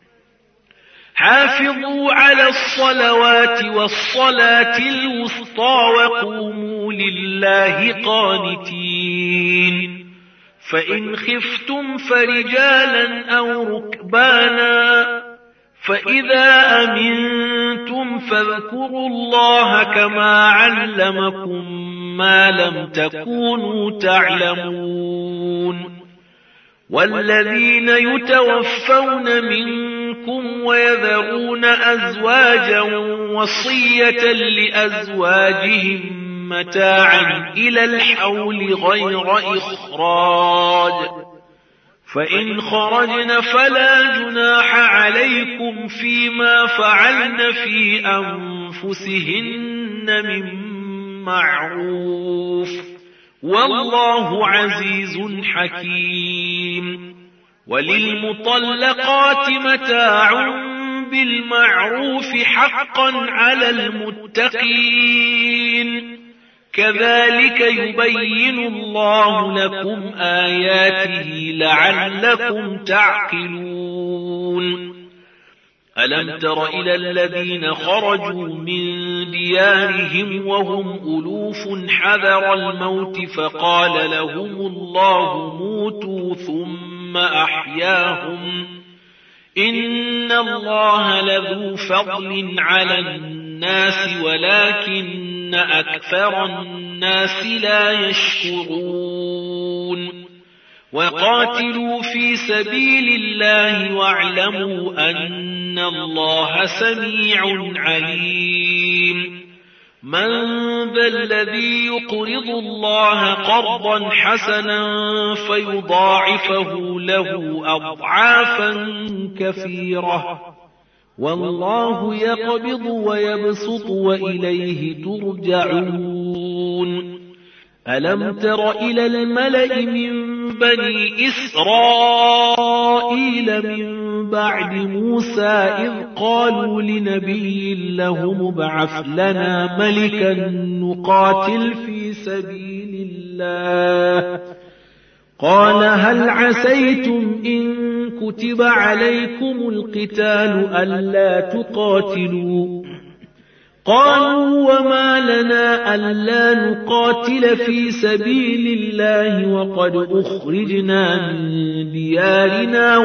حافظوا على الصلوات والصلاة الوسطى وقوموا لله قانتين، فإن خفتم فرجالا أو ركبانا، فإذا أمنتم فاذكروا الله كما علمكم ما لم تكونوا تعلمون. والذين يتوفون منكم ويذرون أزواجا وصية لأزواجهم متاعا إلى الحول غير إخراج، فإن خرجن فلا جناح عليكم فيما فعلن في أنفسهن من معروف، والله عزيز حكيم. وللمطلقات متاع بالمعروف حقا على المتقين، كذلك يبين الله لكم آياته لعلكم تعقلون. ألم تر إلى الذين خرجوا من ديارهم وهم ألوف حذر الموت فقال لهم الله موتوا ثم أحياهم، إن الله لذو فضل على الناس ولكن أكثر الناس لا يشكرون وقاتلوا في سبيل الله واعلموا أن الله سميع عليم من ذا الذي يقرض الله قرضا حسنا فيضاعفه له أضعافا كثيرة والله يقبض ويبسط وإليه ترجعون ألم تر إلى الملأ من بني إسرائيل من بعد موسى إذ قالوا لنبي له مبعث لنا ملكا نقاتل في سبيل الله قال هل عسيتم إن كتب عليكم القتال ألا تقاتلوا قالوا وما لنا ألا نقاتل في سبيل الله وقد أخرجنا من ديارنا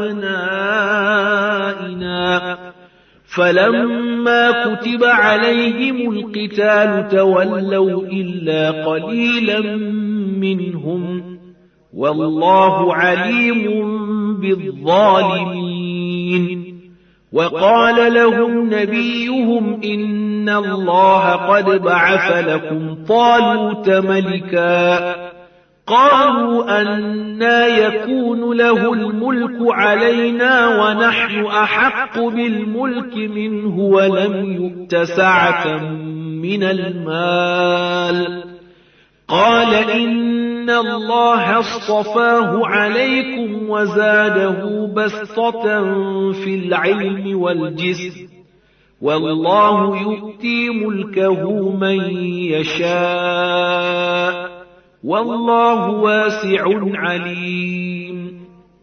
وأبنائنا فلما كتب عليهم القتال تولوا إلا قليلا منهم والله عليم بالظالمين وقال لهم نبيهم إن الله قد بعث لكم طالوت ملكا قالوا أنى يكون له الملك علينا ونحن أحق بالملك منه ولم يؤت سعة من المال قال إن الله اصطفاه عليكم وزاده بسطة في العلم والجسم والله يؤتي ملكه من يشاء والله واسع عليم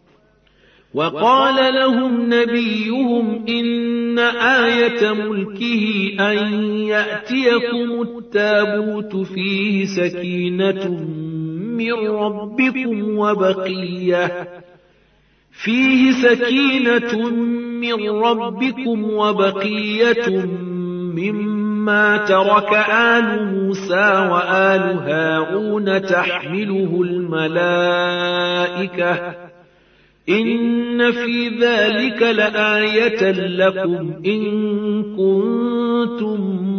وقال لهم نبيهم إن آية ملكه أن يأتيكم التابوت فيه سكينة من ربكم وبقية مما ترك آل موسى وآل هارون تحمله الملائكة إن في ذلك لآية لكم إن كنتم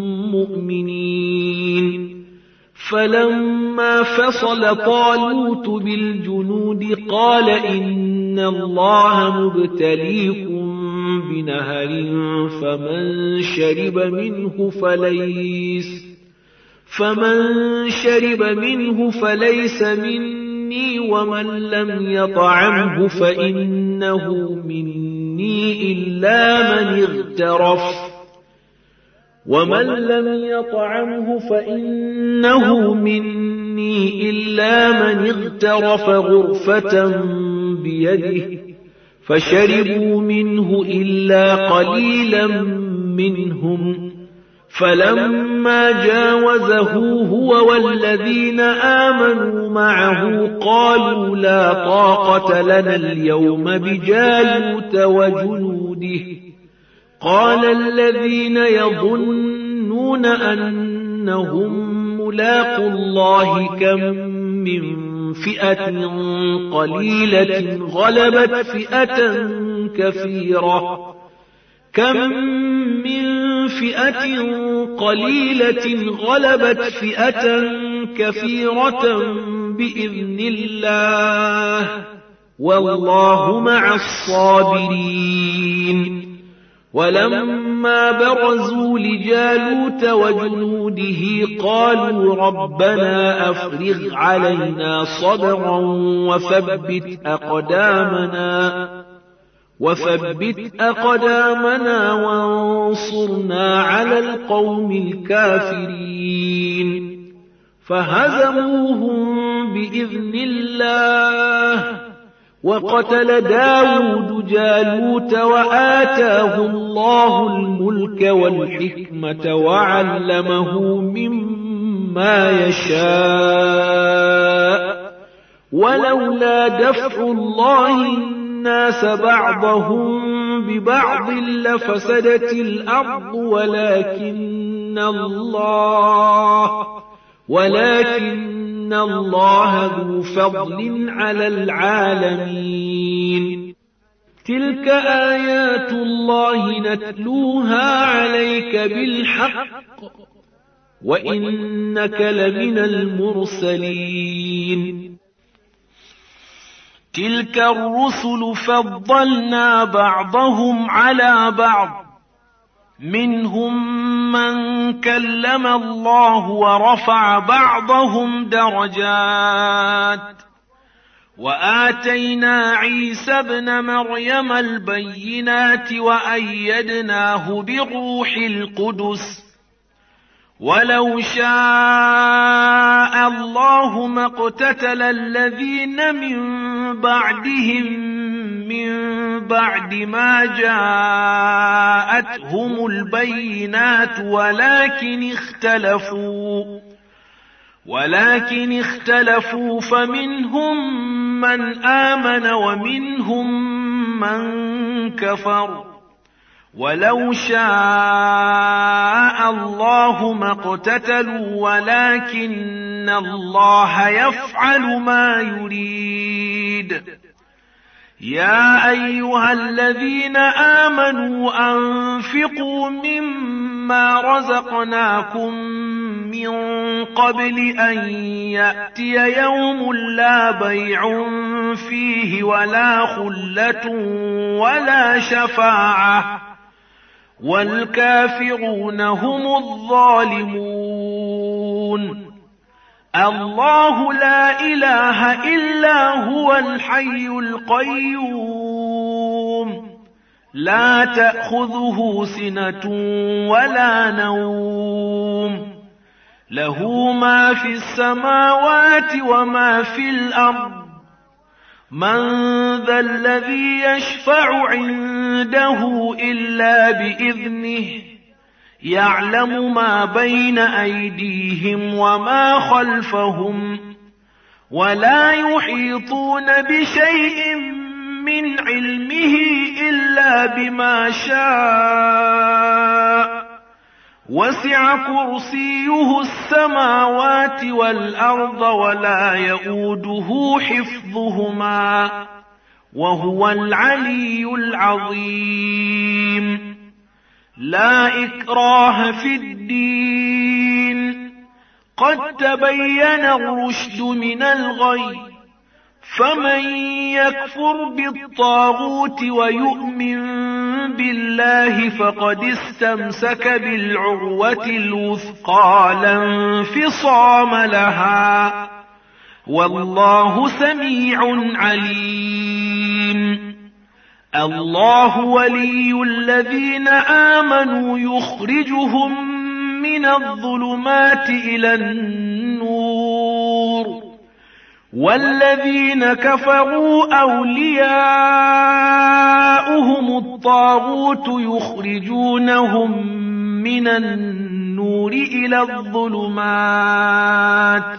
مؤمنين فلما فصل طالوت بالجنود قال إن الله مبتليكم بنهر فمن شرب منه فليس مني ومن لم يطعمه فإنه مني إلا من اغترف غرفة بيده فشربوا منه إلا قليلا منهم فلما جاوزه هو والذين آمنوا معه قالوا لا طاقة لنا اليوم بجالوت وجنوده قال الذين يظنون أنهم ملاقوا الله كم من فئة قليلة غلبت فئة كثيرة بإذن الله والله مع الصابرين ولما برزوا لجالوت وجنوده قالوا ربنا أفرغ علينا صبرا وثبت أقدامنا وانصرنا على القوم الكافرين فهزموهم بإذن الله وقتل داود جالوت وآتاه الله الملك والحكمة وعلمه مما يشاء ولولا دفع الله الناس بعضهم ببعض لفسدت الأرض ولكن الله ذو فضل على العالمين. تلك آيات الله نتلوها عليك بالحق وإنك لمن المرسلين. تلك الرسل فضلنا بعضهم على بعض، منهم من كلم الله ورفع بعضهم درجات، وآتينا عيسى ابن مريم البينات وأيدناه بروح القدس، ولو شاء الله ما اقتتل الذين من بعدهم من بعد ما جاءتهم البينات ولكن اختلفوا فمنهم من آمن ومنهم من كفر، ولو شاء الله ما اقتتلوا ولكن الله يفعل ما يريد. يا أيها الذين آمنوا أنفقوا مما رزقناكم من قبل أن يأتي يوم لا بيع فيه ولا خلة ولا شفاعة والكافرون هم الظالمون. الله لا إله إلا هو الحي القيوم، لا تأخذه سنة ولا نوم، له ما في السماوات وما في الأرض. من ذا الذي يشفع عنده إلا بإذنه، يعلم ما بين أيديهم وما خلفهم، ولا يحيطون بشيء من علمه إلا بما شاء، وسع كرسيه السماوات والأرض ولا يؤوده حفظهما وهو العلي العظيم. لا إكراه في الدين، قد تبين الرشد من الغي، فمن يكفر بالطاغوت ويؤمن بالله فقد استمسك بالعروة الوثقى لا انفصام لها، والله سميع عليم. الله ولي الذين آمنوا يخرجهم من الظلمات إلى النور، والذين كفروا أولياؤهم الطاغوت يخرجونهم من النور إلى الظلمات،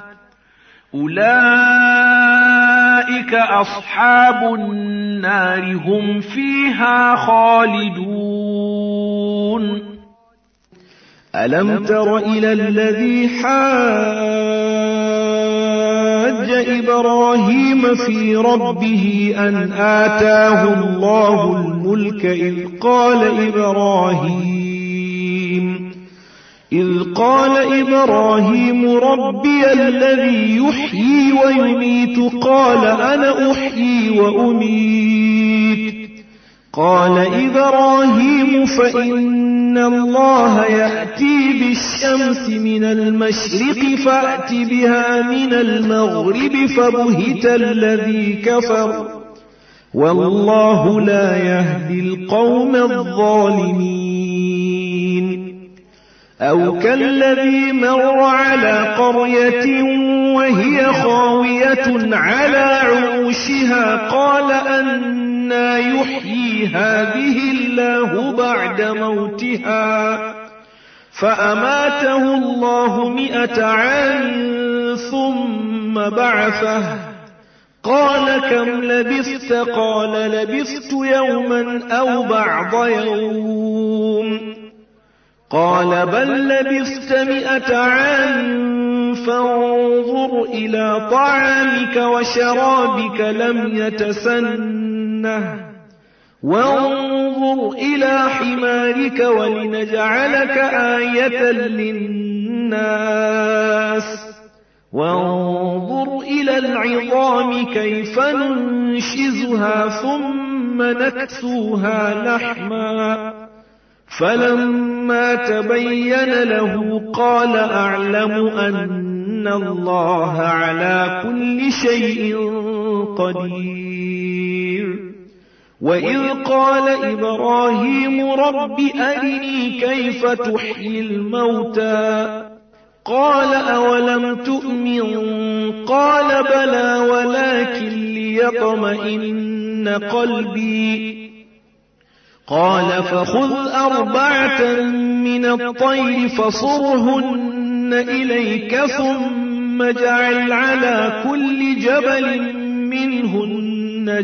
أولئك أصحاب النار هم فيها خالدون. ألم تر إلى الذي حاج إبراهيم في ربه أن آتاه الله الملك إذ قال إبراهيم ربي الذي يحيي ويميت قال أنا أحيي وأميت. قال إبراهيم فإن الله يأتي بالشمس من المشرق فأت بها من المغرب فبهت الذي كفر والله لا يهدي القوم الظالمين. أو كالذي مر على قرية وهي خاوية على عروشها قال أنى يحيي هذه الله بعد موتها فأماته الله 100 عام ثم بعثه قال كم لبثت؟ قال لبثت يوما أو بعض يوم. قال بل لبثت 100 عام فانظر إلى طعامك وشرابك لم يتسنه وانظر إلى حمارك ولنجعلك آية للناس وانظر إلى العظام كيف ننشزها ثم نكسوها لحما فلما تبين له قال أعلم أن الله على كل شيء قدير. وإذ قال إبراهيم رب أرني كيف تحيي الموتى قال أولم تؤمن قال بلى ولكن ليطمئن قلبي قال فخذ 4 من الطير فصرهن إليك ثم اجعل على كل جبل منهن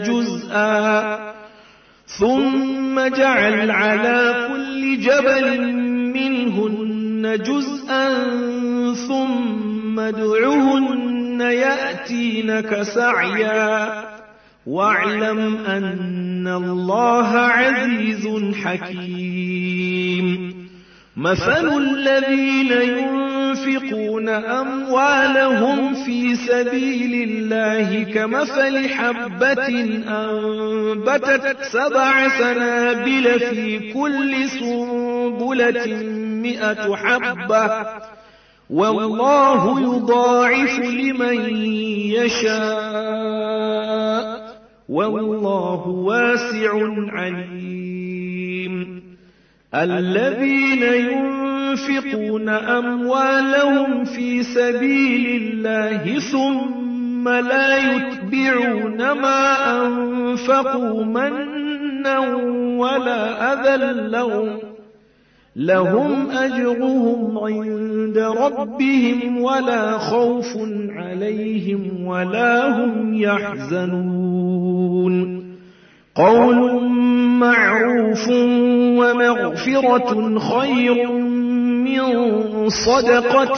جزءا ثم ادعهن يأتينك سعيا واعلم أن الله عزيز حكيم. مثل الذين ينفقون أموالهم في سبيل الله كمثل حبة أنبتت 7 سنابل في كل سنبلة 100 حبة والله يضاعف لمن يشاء والله واسع عليم. الذين ينفقون أموالهم في سبيل الله ثم لا يتبعون ما أنفقوا منا ولا أذى لهم أجرهم عند ربهم ولا خوف عليهم ولا هم يحزنون. قول معروف ومغفرة خير من صدقة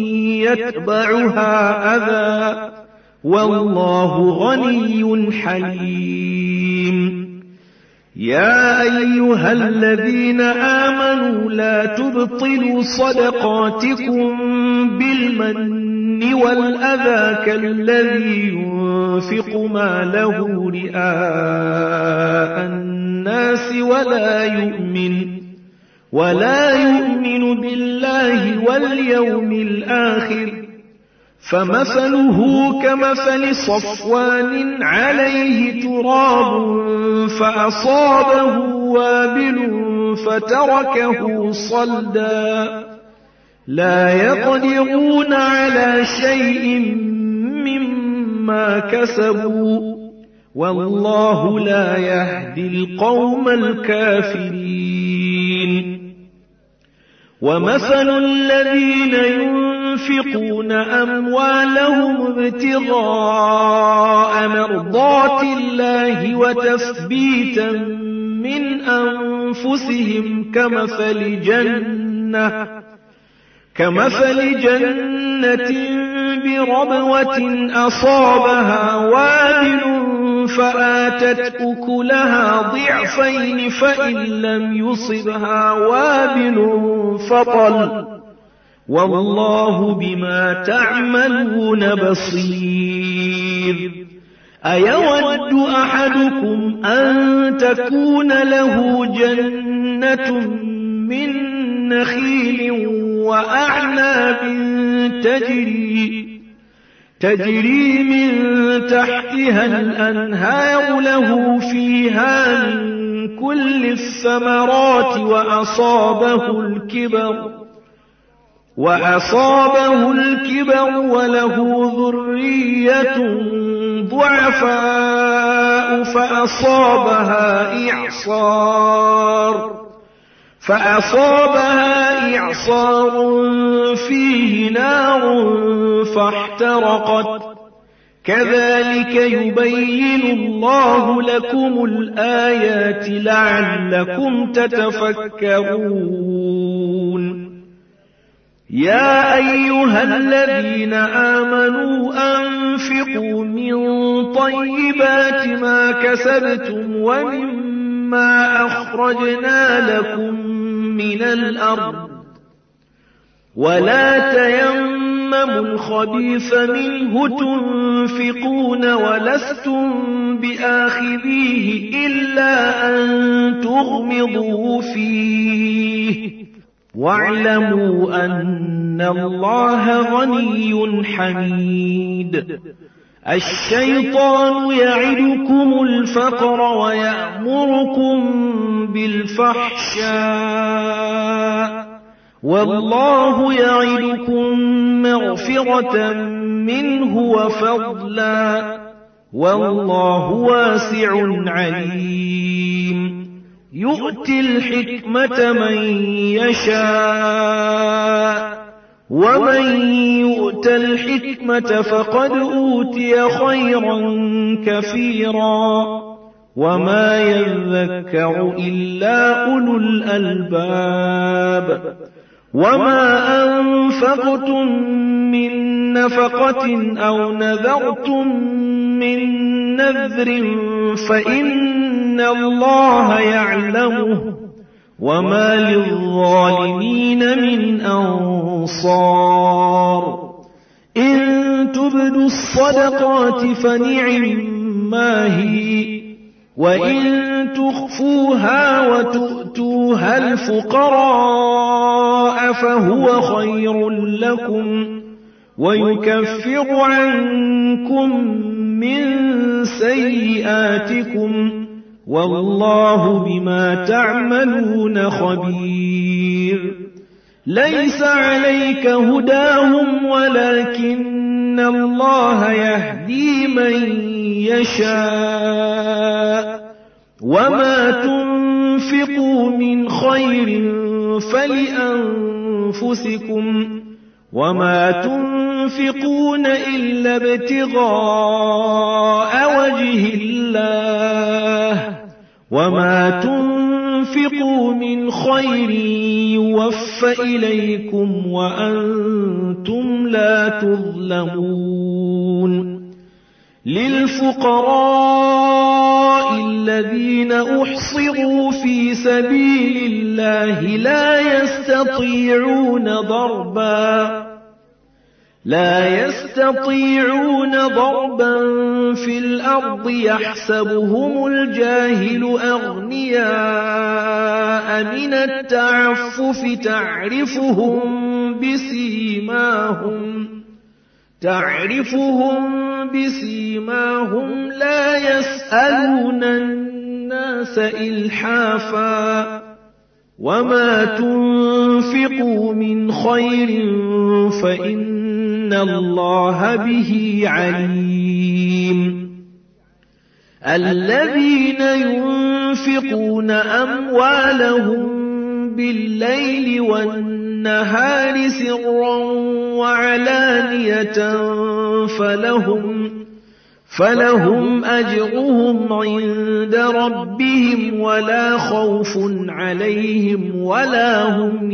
يتبعها أذى والله غني حليم. يا أيها الذين آمنوا لا تبطلوا صدقاتكم بالمن والأذى كالذي ينفق ماله رئاء الناس ولا يؤمن بالله واليوم الآخر فمثله كمثل صفوان عليه تراب فأصابه وابل فتركه صلدا لا يقدرون على شيء مما كسبوا والله لا يهدي القوم الكافرين. ومثل الذين ينفقون أموالهم ابتغاء مرضات الله وتثبيتا من أنفسهم كمثل جنة بربوة أصابها وابل فآتت أكلها ضعفين فإن لم يصبها وابل فطل والله بما تعملون بصير. أيود أحدكم أن تكون له جنة من نخيل وأعناب تجري من تحتها الأنهار له فيها من كل الثمرات وأصابه الكبر وله ذرية ضعفاء فأصابها إعصار فيه نار فاحترقت كذلك يبين الله لكم الآيات لعلكم تتفكرون يا أيها الذين آمنوا أنفقوا من طيبات ما كسبتم ومما أخرجنا لكم من الأرض ولا تيمموا الخبيث منه تنفقون ولستم بآخذيه إلا أن تغمضوا فيه واعلموا أن الله غني حميد الشيطان يعدكم الفقر ويأمركم بالفحشاء والله يعدكم مغفرة منه وفضلا والله واسع عليم يؤتي الحكمة من يشاء ومن يؤت الحكمة فقد أوتي خيرا كثيرا وما يذكر إلا أولو الألباب وما أنفقتم من نفقة أو نذرتم من نذر فإن الله يعلمه وما للظالمين من أنصار إن تبدوا الصدقات فنعما هي وإن تخفوها وتؤتوها الفقراء فهو خير لكم ويكفر عنكم من سيئاتكم والله بما تعملون خبير ليس عليك هداهم ولكن الله يهدي من يشاء وما تنفقوا من خير فلأنفسكم وما تنفقون إلا ابتغاء وجه الله وما تنفقوا من خير يوفى إليكم وأنتم لا تظلمون للفقراء الذين أحصروا في سبيل الله لا يستطيعون ضربا في الأرض يحسبهم الجاهل أغنياء من التعفف تعرفهم بسيماهم لا يسألون الناس إلحافا وما تنفقوا من خير فإن الله به عليم الذين ينفقون أموالهم بالليل والنهار سرا وعلانية فلهم أجرهم عند ربهم ولا خوف عليهم ولا هم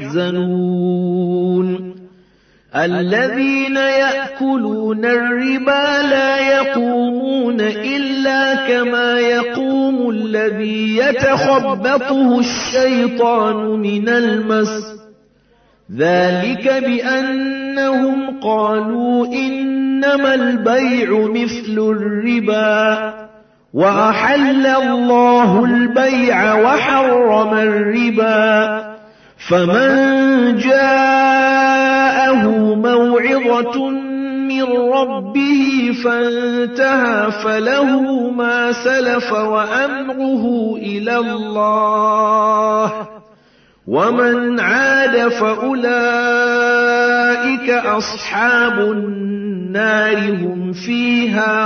يحزنون الذين يأكلون الربا لا يقومون إلا كما يقوم الذي يتخبطه الشيطان من المس ذلك بأنهم قالوا إنما البيع مثل الربا وأحل الله البيع وحرم الربا فمن جاءه موعظة من ربه فانتهى فله ما سلف وأمره إلى الله ومن عاد فأولئك أصحاب النار هم فيها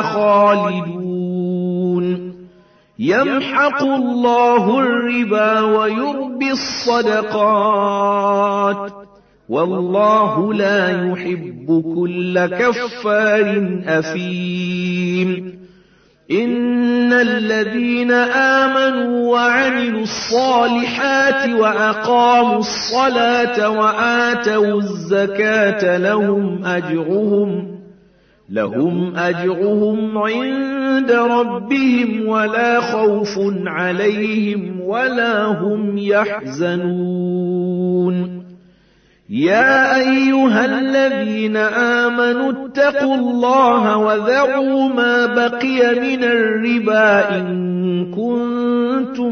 خالدون يمحق الله الربا ويربي الصدقات والله لا يحب كل كفار أثيم. إن الذين آمنوا وعملوا الصالحات وأقاموا الصلاة وآتوا الزكاة لهم أجرهم عند ربهم ولا خوف عليهم ولا هم يحزنون. يا أيها الذين آمنوا اتقوا الله وذروا ما بقي من الربا إن كنتم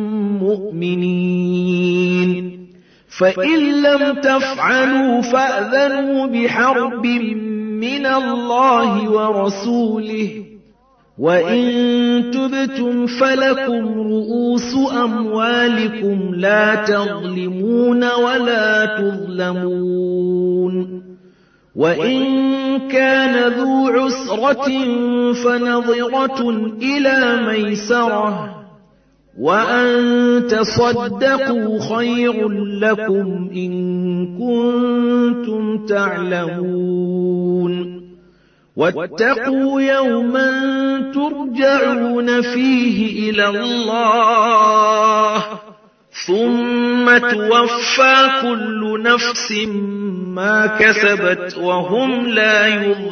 مؤمنين، فإن لم تفعلوا فأذنوا بحرب من الله ورسوله، وإن تبتم فلكم رؤوس أموالكم لا تظلمون ولا تظلمون. وإن كان ذو عسرة فنظرة إلى ميسرة، وأن تصدقوا خير لكم إن كنتم تعلمون. واتقوا يوما ترجعون فيه إلى الله ثم توفى كل نفس ما كسبت وهم لا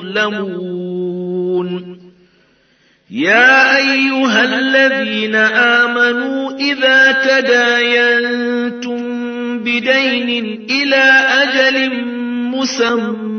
يظلمون. يا أيها الذين آمنوا إذا تداينتم بدين إلى أجل مسمى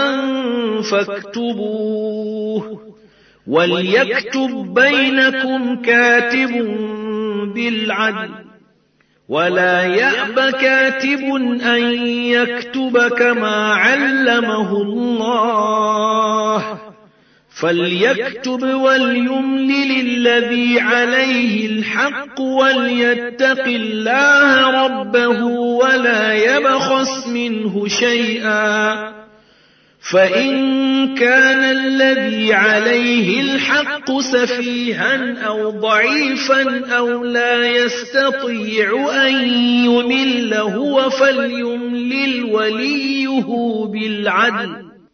فاكتبوه، وليكتب بينكم كاتب بالعدل، ولا يأب كاتب أن يكتب كما علمه الله، فليكتب وليملل الذي عليه الحق وليتق الله ربه ولا يبخس منه شيئا، فإن كان الذي عليه الحق سفيها أو ضعيفا أو لا يستطيع أن يمل هو فليملل وليه بالعدل،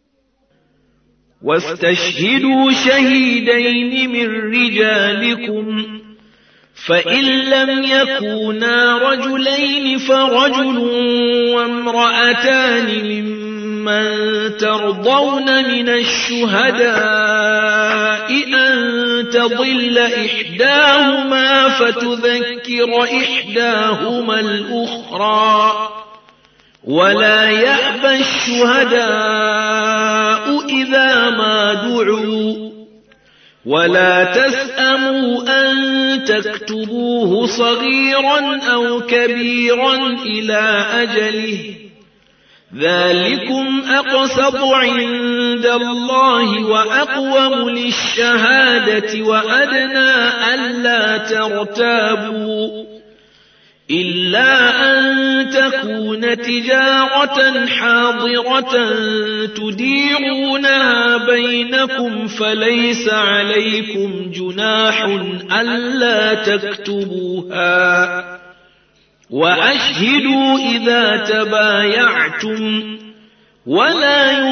واستشهدوا شهيدين من رجالكم، فإن لم يكونا رجلين فرجل وامرأتان ممن ترضون من الشهداء أن تضل إحداهما فتذكر إحداهما الأخرى، ولا يأبى الشهداء إذا ما دعوا، ولا تسأموا أن تكتبوه صغيرا أو كبيرا إلى أجله، ذلكم أقسط عند الله وأقوم للشهادة وأدنى ألا ترتابوا، إلا أن تكون تجارة حاضرة تديرونها بينكم فليس عليكم جناح ألا تكتبوها، وأشهدوا إذا تبايعتم، ولا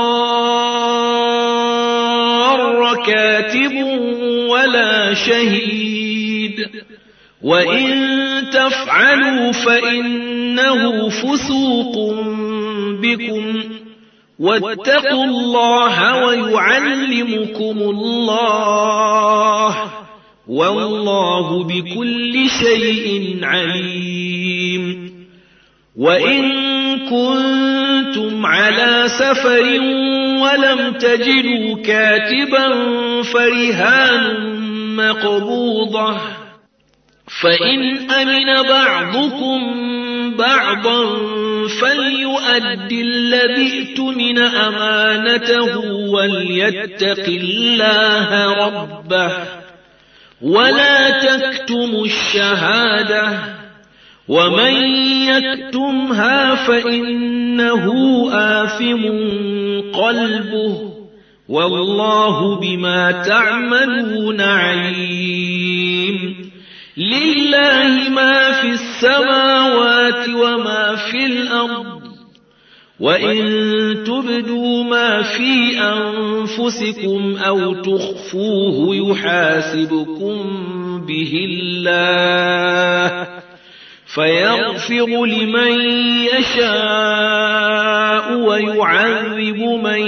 يضار كاتب ولا شهيد، وإن تفعلوا فإنه فسوق بكم، واتقوا الله ويعلمكم الله، والله بكل شيء عليم. وإن كنتم على سفر ولم تجدوا كاتبا فرهان مقبوضة، فإن أمن بعضكم بعضا فليؤد الذي ائتمن أمانته وليتق الله ربه، ولا تكتموا الشهادة، ومن يكتمها فإنه آثم قلبه، والله بما تعملون عليم. لله ما في السماوات وما في الأرض، وإن تبدوا ما في أنفسكم أو تخفوه يحاسبكم به الله فيغفر لمن يشاء ويعذب من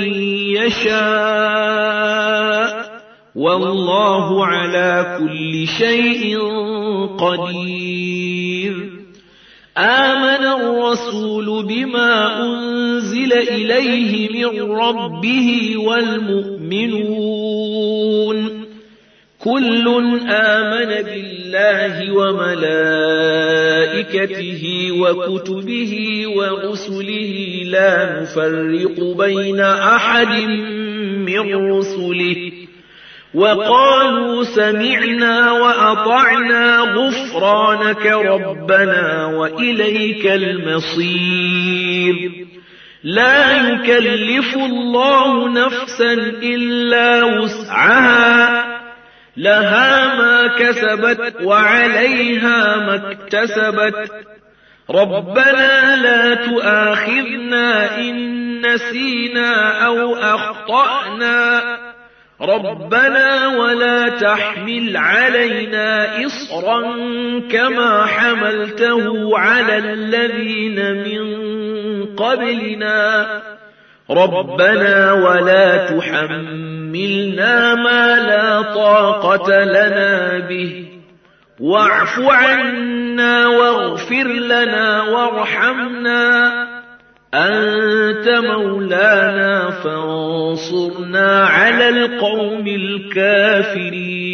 يشاء والله على كل شيء قدير. آمن الرسول بما أنزل إليه من ربه والمؤمنون كل آمن بالله وملائكته وكتبه ورسله لا نفرق بين أحد من رسله وقالوا سمعنا وأطعنا غفرانك ربنا وإليك المصير. لا يكلف الله نفسا إلا وسعها لها ما كسبت وعليها ما اكتسبت ربنا لا تؤاخذنا إن نسينا أو أخطأنا ربنا ولا تحمل علينا إصرا كما حملته على الذين من قبلنا ربنا ولا تحملنا ما لا طاقة لنا به واعف عنا واغفر لنا وارحمنا أنت مولانا فانصرنا على القوم الكافرين.